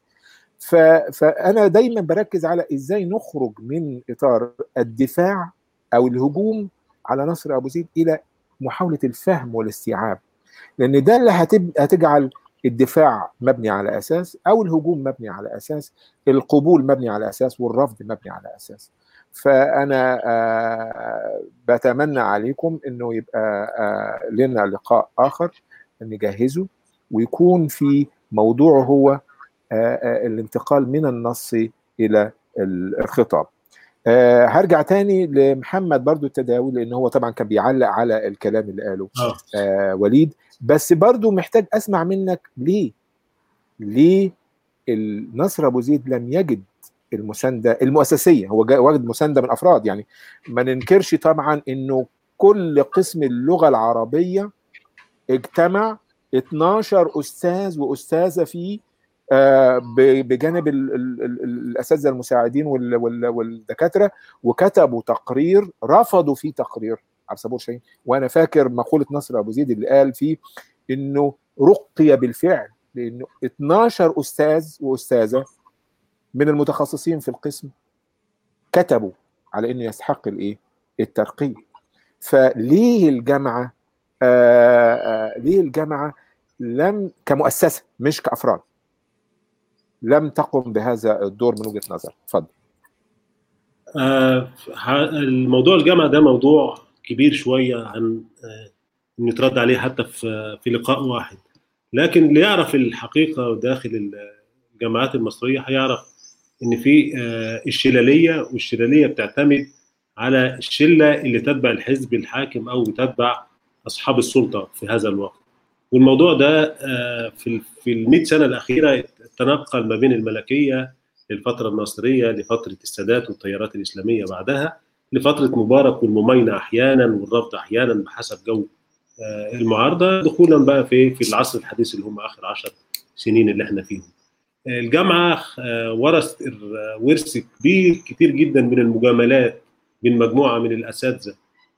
A: فانا دايما بركز على ازاي نخرج من اطار الدفاع او الهجوم على نصر ابو زيد الى محاولة الفهم والاستيعاب، لان ده اللي هتجعل الدفاع مبني على اساس، او الهجوم مبني على اساس، القبول مبني على اساس، والرفض مبني على اساس. فأنا بتمنى عليكم أنه يبقى لنا لقاء آخر نجهزه ويكون في موضوعه هو الانتقال من النص إلى الخطاب. هرجع تاني لمحمد برضو التداوي، لأنه هو طبعا كان بيعلق على الكلام اللي قاله وليد، بس برضو محتاج أسمع منك ليه النصر أبو زيد لم يجد المساندة المؤسسية. هو واجد مساندة من أفراد، يعني ما ننكرش طبعا أنه كل قسم اللغة العربية اجتمع 12 أستاذ وأستاذة فيه بجانب الأساتذة المساعدين والدكاترة، وكتبوا تقرير رفضوا فيه تقرير عبد الصبور شاهين. وأنا فاكر مقولة نصر أبو زيد اللي قال فيه أنه رقي بالفعل، لأنه 12 أستاذ وأستاذة من المتخصصين في القسم كتبوا على انه يستحق الترقية. فليه الجامعة ليه الجامعة لم كمؤسسة مش كأفراد لم تقم بهذا الدور من وجهة نظر؟ اتفضل.
C: الموضوع الجامعة ده موضوع كبير شوية عن نترد عليه حتى في لقاء واحد، لكن اللي يعرف الحقيقة داخل الجامعات المصرية هيعرف ان في الشلاليه، والشلاليه بتعتمد على الشله اللي تتبع الحزب الحاكم او تتبع اصحاب السلطه في هذا الوقت. والموضوع ده في ال100 سنه الاخيره تنقل ما بين الملكيه للفتره الناصريه لفتره السادات والتيارات الاسلاميه بعدها لفتره مبارك والممينه احيانا والرفض احيانا بحسب جو المعارضه، دخولا بقى في العصر الحديث اللي هم اخر 10 سنين اللي احنا فيهم. الجامعة ورثت ورث كتير جدا من المجاملات من مجموعة من الأساتذة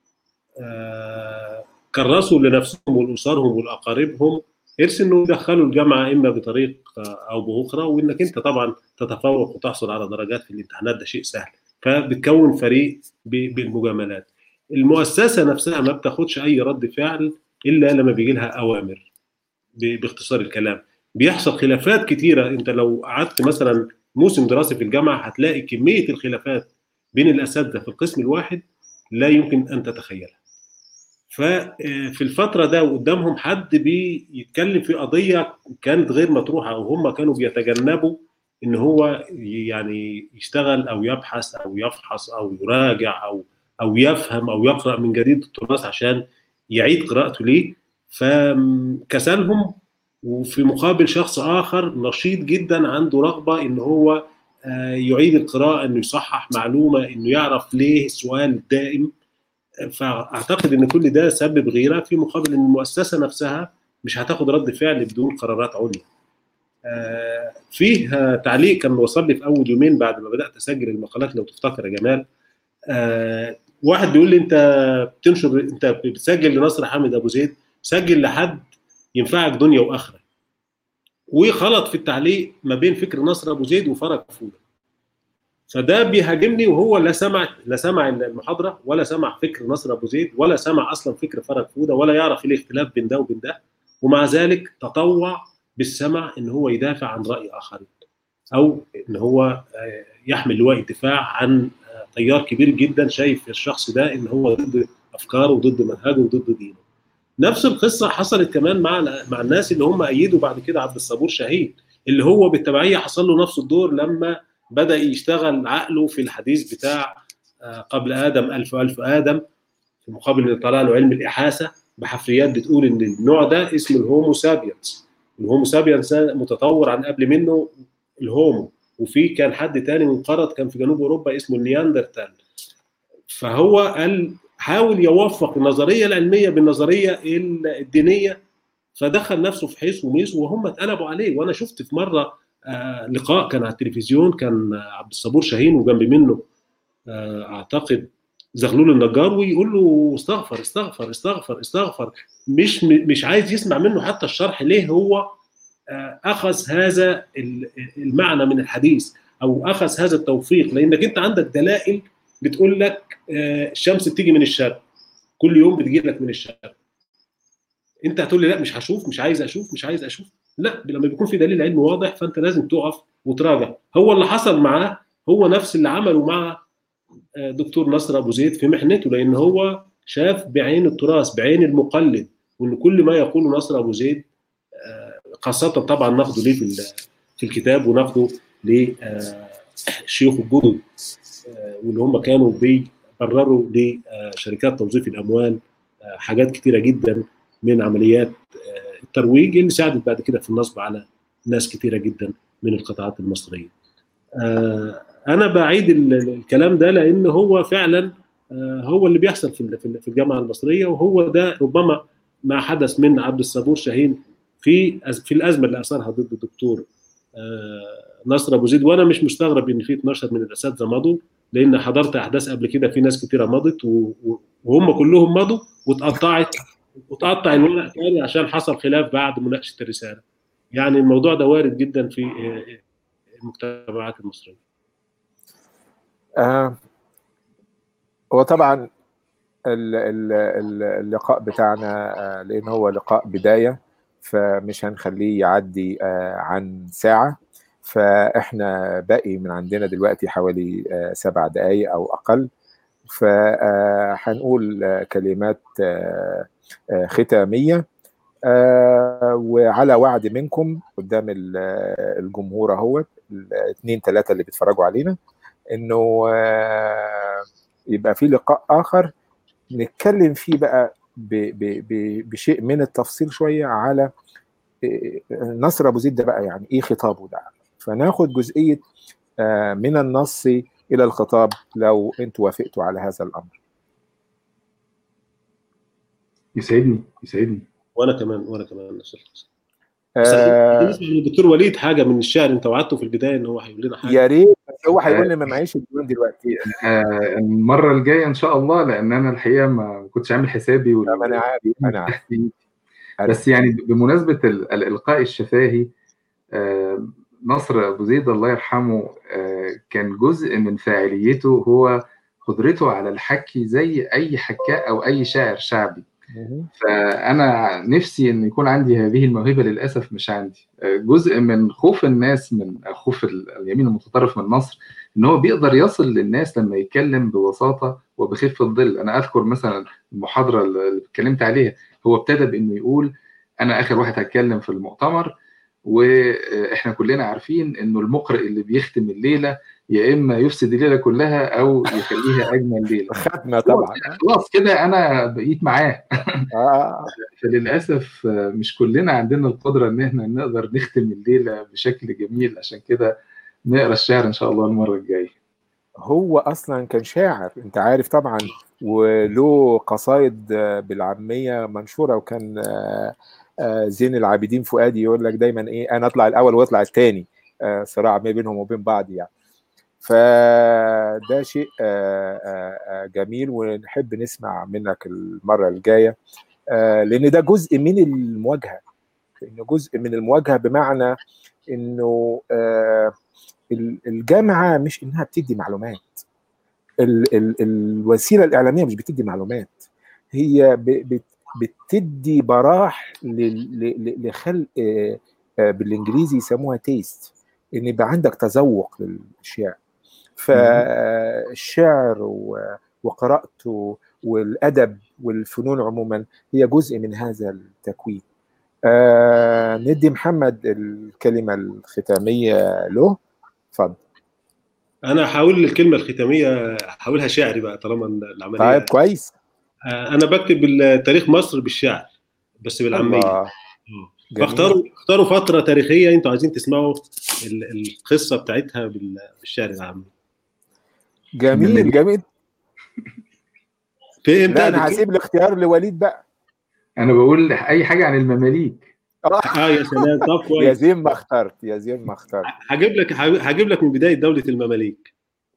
C: كرسوا لنفسهم ولأسرهم ولأقاربهم إرث إنه يدخلوا الجامعة إما بطريق أو بأخرى، وإنك أنت طبعا تتفوق وتحصل على درجات في الامتحانات، ده شيء سهل، فبتكون فريق بالمجاملات. المؤسسة نفسها ما بتاخدش أي رد فعل إلا لما بيجي لها أوامر. باختصار الكلام بيحصل خلافات كتيرة. انت لو قعدت مثلا موسم دراسي في الجامعة هتلاقي كمية الخلافات بين الأساتذة في القسم الواحد لا يمكن أن تتخيلها. ففي الفترة ده وقدامهم حد بيتكلم في قضية كانت غير مطروحة، أو هم كانوا بيتجنبوا إن هو يعني يشتغل أو يبحث أو يفحص أو يراجع أو يفهم أو يقرأ من جديد التراث عشان يعيد قراءته ليه. فكسلهم، وفي مقابل شخص آخر نشيط جدا عنده رغبة إن هو يعيد القراءة، إنه يصحح معلومة، إنه يعرف ليه السؤال الدائم. فأعتقد إن كل ده سبب غيرة، في مقابل إن المؤسسة نفسها مش هتاخد رد فعل بدون قرارات عليا. فيه تعليق كان وصل لي في أول يومين بعد ما بدأت أسجل المقالات، لو تفتكر يا جمال. واحد بيقول لي أنت بتنشر، أنت بتسجل لنصر حامد أبو زيد، سجل لحد ينفعك دنيا وآخرة. وخلط في التعليق ما بين فكر نصر أبو زيد وفرج فودة. فده بيهاجمني، وهو لا سمع المحاضرة، ولا سمع فكر نصر أبو زيد، ولا سمع أصلا فكر فرج فودة، ولا يعرف ايه الاختلاف بين ده وبين ده. ومع ذلك تطوع بالسمع ان هو يدافع عن رأي آخرين، او ان هو يحمل لواء الدفاع عن تيار كبير جدا شايف الشخص ده ان هو ضد افكاره وضد منهجه وضد دينه. نفس القصه حصلت كمان مع الناس اللي هم ايدوا بعد كده عبد الصبور شاهين، اللي هو بالتبعيه حصل له نفس الدور لما بدا يشتغل عقله في الحديث بتاع قبل ادم الف ادم، في مقابل ان طلع له علم الاحاسه بحفريات بتقول ان النوع ده اسمه الهومو سابينس. الهومو سابينس متطور عن قبل منه الهومو، وفي كان حد تاني منقرض كان في جنوب اوروبا اسمه النياندرتال. فهو قال حاول يوفق النظريه العلميه بالنظريه الدينيه، فدخل نفسه في حيث وميس وهم اتقلبوا عليه. وانا شفت في مره لقاء كان على التلفزيون، كان عبد الصبور شاهين وجنب منه اعتقد زغلول النجار، ويقول له استغفر استغفر استغفر استغفر، مش عايز يسمع منه حتى الشرح ليه هو اخذ هذا المعنى من الحديث، او اخذ هذا التوفيق. لانك انت عندك دلائل بتقول لك الشمس بتيجي من الشرق، كل يوم بتجي لك من الشرق. انت هتقول لي لا مش هشوف، مش عايز اشوف، مش عايز اشوف. لا، لما بيكون في دليل علمي واضح فانت لازم تقف وتراجع. هو اللي حصل معاه هو نفس اللي عمله مع دكتور نصر ابو زيد في محنته، لان هو شاف بعين التراث، بعين المقلد، وان كل ما يقوله نصر ابو زيد خاصه طبعا ناخده ليه في الكتاب، وناخده للشيوخ الجدد واللي هم كانوا بيقرروا لشركات توظيف الاموال حاجات كتيره جدا من عمليات الترويج اللي ساعدت بعد كده في النصب على ناس كتيره جدا من القطاعات المصريه. انا بعيد الكلام ده لان هو فعلا هو اللي بيحصل في الجامعه المصريه، وهو ده ربما ما حدث من عبد الصبور شاهين في الازمه اللي اثارها ضد الدكتور نصر ابو زيد. وانا مش مستغرب ان في 12 من الاساتذه مضوا، لان حضرت احداث قبل كده في ناس كتيره مضت وهم كلهم مضوا وتقطع الورق تاني عشان حصل خلاف بعد مناقشه الرساله. يعني الموضوع ده وارد جدا في المجتمعات المصريه.
A: هو طبعا اللقاء بتاعنا لان هو لقاء بدايه، فمش هنخليه يعدي عن ساعه. فاحنا باقي من عندنا دلوقتي حوالي 7 دقائق او اقل، فهنقول كلمات ختاميه وعلى وعد منكم قدام الجمهور اهوت 2 3 اللي بيتفرجوا علينا، انه يبقى في لقاء اخر نتكلم فيه بقى بشيء من التفصيل شويه على نصر ابو زيد ده بقى يعني ايه خطابه ده، فناخد جزئيه من النص الى الخطاب لو انتوا وافقتوا على هذا الامر.
B: يسعدني.
C: وانا كمان نفس القصه. بالنسبه للدكتور وليد حاجه من الشعر انت وعدته في البدايه ان هو هيقول لنا حاجه.
A: يا ريت، بس هو هيقول لي ما معيش الديوان دلوقتي.
B: المره الجايه ان شاء الله، لان انا الحقيقه ما كنتش عامل حسابي
A: انا عارف.
B: بس يعني بمناسبه الالقاء الشفاهي، نصر ابو زيد الله يرحمه كان جزء من فاعليته هو قدرته على الحكي زي اي حكاء او اي شاعر شعبي. فانا نفسي ان يكون عندي هذه الموهبه، للاسف مش عندي. جزء من خوف الناس، من خوف اليمين المتطرف من نصر، ان هو بيقدر يصل للناس لما يتكلم ببساطه وبخفه الظل. انا اذكر مثلا المحاضره اللي اتكلمت عليها، هو ابتدى بانه يقول انا اخر واحد هتكلم في المؤتمر، واحنا كلنا عارفين انه المقرئ اللي بيختم الليله يا اما يفسد الليله كلها او يخليها اجمل ليله.
A: ختمه طبعا.
B: خلاص كده انا بقيت معاه.
A: آه.
B: فللاسف مش كلنا عندنا القدره ان احنا نقدر نختم الليله بشكل جميل، عشان كده نقرا الشعر ان شاء الله المره الجايه.
A: هو اصلا كان شاعر انت عارف طبعا، وله قصايد بالعاميه منشوره، وكان زين العابدين فؤادي يقول لك دايما ايه، انا اطلع الاول واطلع الثاني، صراع ما بينهم وبين بعض يعني. فده شيء جميل، ونحب نسمع منك المره الجايه، لان ده جزء من المواجهه، انه جزء من المواجهه بمعنى انه الجامعه مش انها بتدي معلومات، الوسيله الاعلاميه مش بتدي معلومات، هي بتدي براح لخلق بالانجليزي يسموها تيست، ان يبقى عندك تذوق للاشياء. فالشعر وقراءته والادب والفنون عموما هي جزء من هذا التكوين. ندي محمد الكلمه الختاميه له، اتفضل.
C: انا هحاول الكلمه الختاميه هحاولها شعري بقى طالما العمليه.
A: طيب كويس.
C: انا بكتب تاريخ مصر بالشعر بس بالعاميه.
A: الله جميل.
C: فاختاروا فتره تاريخيه انتوا عايزين تسمعوا القصه بتاعتها بالشعر العامي.
A: جميل جميل.
C: فهمت؟
A: لا انا هسيب الاختيار لوليد بقى.
B: انا بقول اي حاجه عن المماليك.
C: يا سلام، طب كويس.
A: يا زين ما اخترت، يا زين ما اخترت.
C: هجيب لك من بدايه دوله المماليك.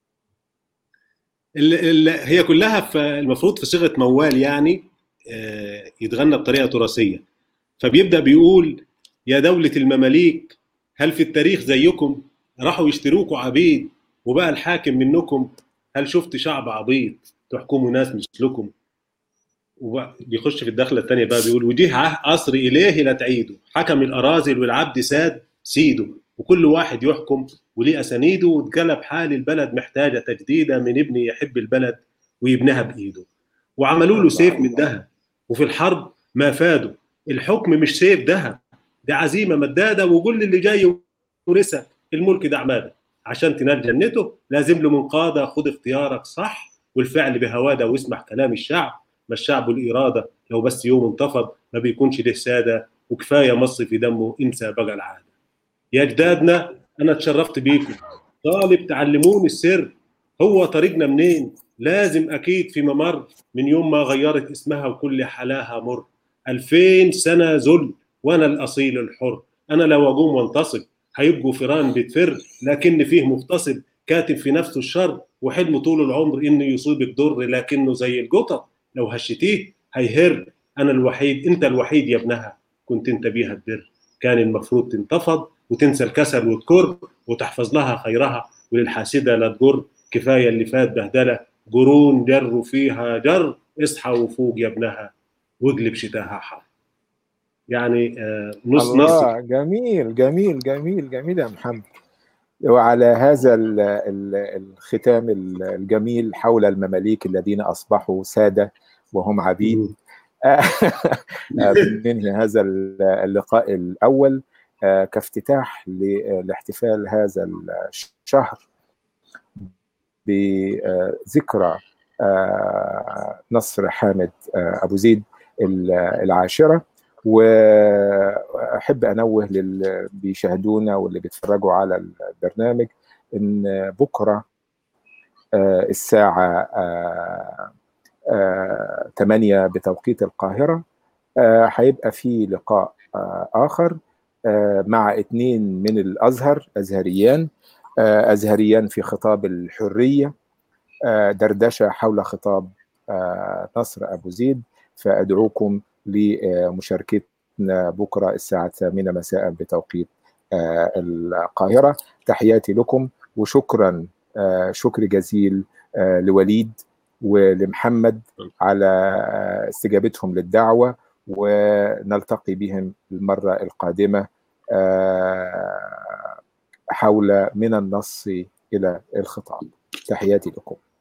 C: هي كلها المفروض في صيغه موال يعني، يتغنى بطريقه تراثيه. فبيبدا بيقول: يا دوله المماليك، هل في التاريخ زيكم؟ راحوا يشتروكوا عبيد وبقى الحاكم منكم. هل شفت شعب عبيد تحكموا ناس مثلكم؟ وبيخش في الدخله الثانيه بقى بيقول: وجه عصر اليه لا تعيده، حكم الاراذل والعبد ساد سيده، وكل واحد يحكم وليه اسانيده، واتقلب حال البلد محتاجه تجديده من ابن يحب البلد ويبنيها بايده. وعملوا له سيف من ذهب وفي الحرب ما فادوا، الحكم مش سيف ذهب، ده عزيمه مداده، وكل اللي جاي ورثك الملك ده عماده. عشان تنال جنته لازم له منقاده، خد اختيارك صح والفعل بهواده، واسمع كلام الشعب، ما الشعب الإرادة لو بس يوم انتفض ما بيكونش له سادة، وكفاية مصر في دمه انسى بقى العادة. يا أجدادنا أنا اتشرفت بيكم، طالب تعلموني السر، هو طريقنا منين؟ لازم أكيد في ممر من يوم ما غيرت اسمها وكل حلاها مر. 2000 سنة ذل وأنا الأصيل الحر، أنا لو أقوم وانتصب هيبقوا فيران بتفر، لكن فيه مغتصب كاتب في نفسه الشر، وحلمه طول العمر إنه يصيبك ضر، لكنه زي القطط لو هشتيه هيهر. أنا الوحيد أنت الوحيد يا ابنها كنت أنت بيها تبر، كان المفروض تنتفض وتنسى الكسل وتكر، وتحفظ لها خيرها وللحاسدة لا تجر. كفاية اللي فات بهدلة، قرون جروا فيها جر، اصحى وفوق يا ابنها واقلب شتاها حر. يعني نص
A: الله جميل جميل جميل جميل يا محمد. وعلى هذا الختام الجميل حول المماليك الذين أصبحوا سادة وهم عبيد، بننهي هذا اللقاء الأول كافتتاح لاحتفال هذا الشهر بذكرى نصر حامد أبو زيد العاشرة. وأحب أنوه للي بيشاهدونا واللي بيتفرجوا على البرنامج إن بكرة الساعة 8 بتوقيت القاهرة هيبقى في لقاء آخر مع 2 من الأزهر، أزهريان في خطاب الحرية، دردشة حول خطاب نصر أبو زيد. فأدعوكم لمشاركتنا بكرة الساعة 8 مساء بتوقيت القاهرة. تحياتي لكم وشكرا، شكر جزيل لوليد ولمحمد على استجابتهم للدعوة، ونلتقي بهم المرة القادمة حول من النص إلى الخطاب. تحياتي لكم.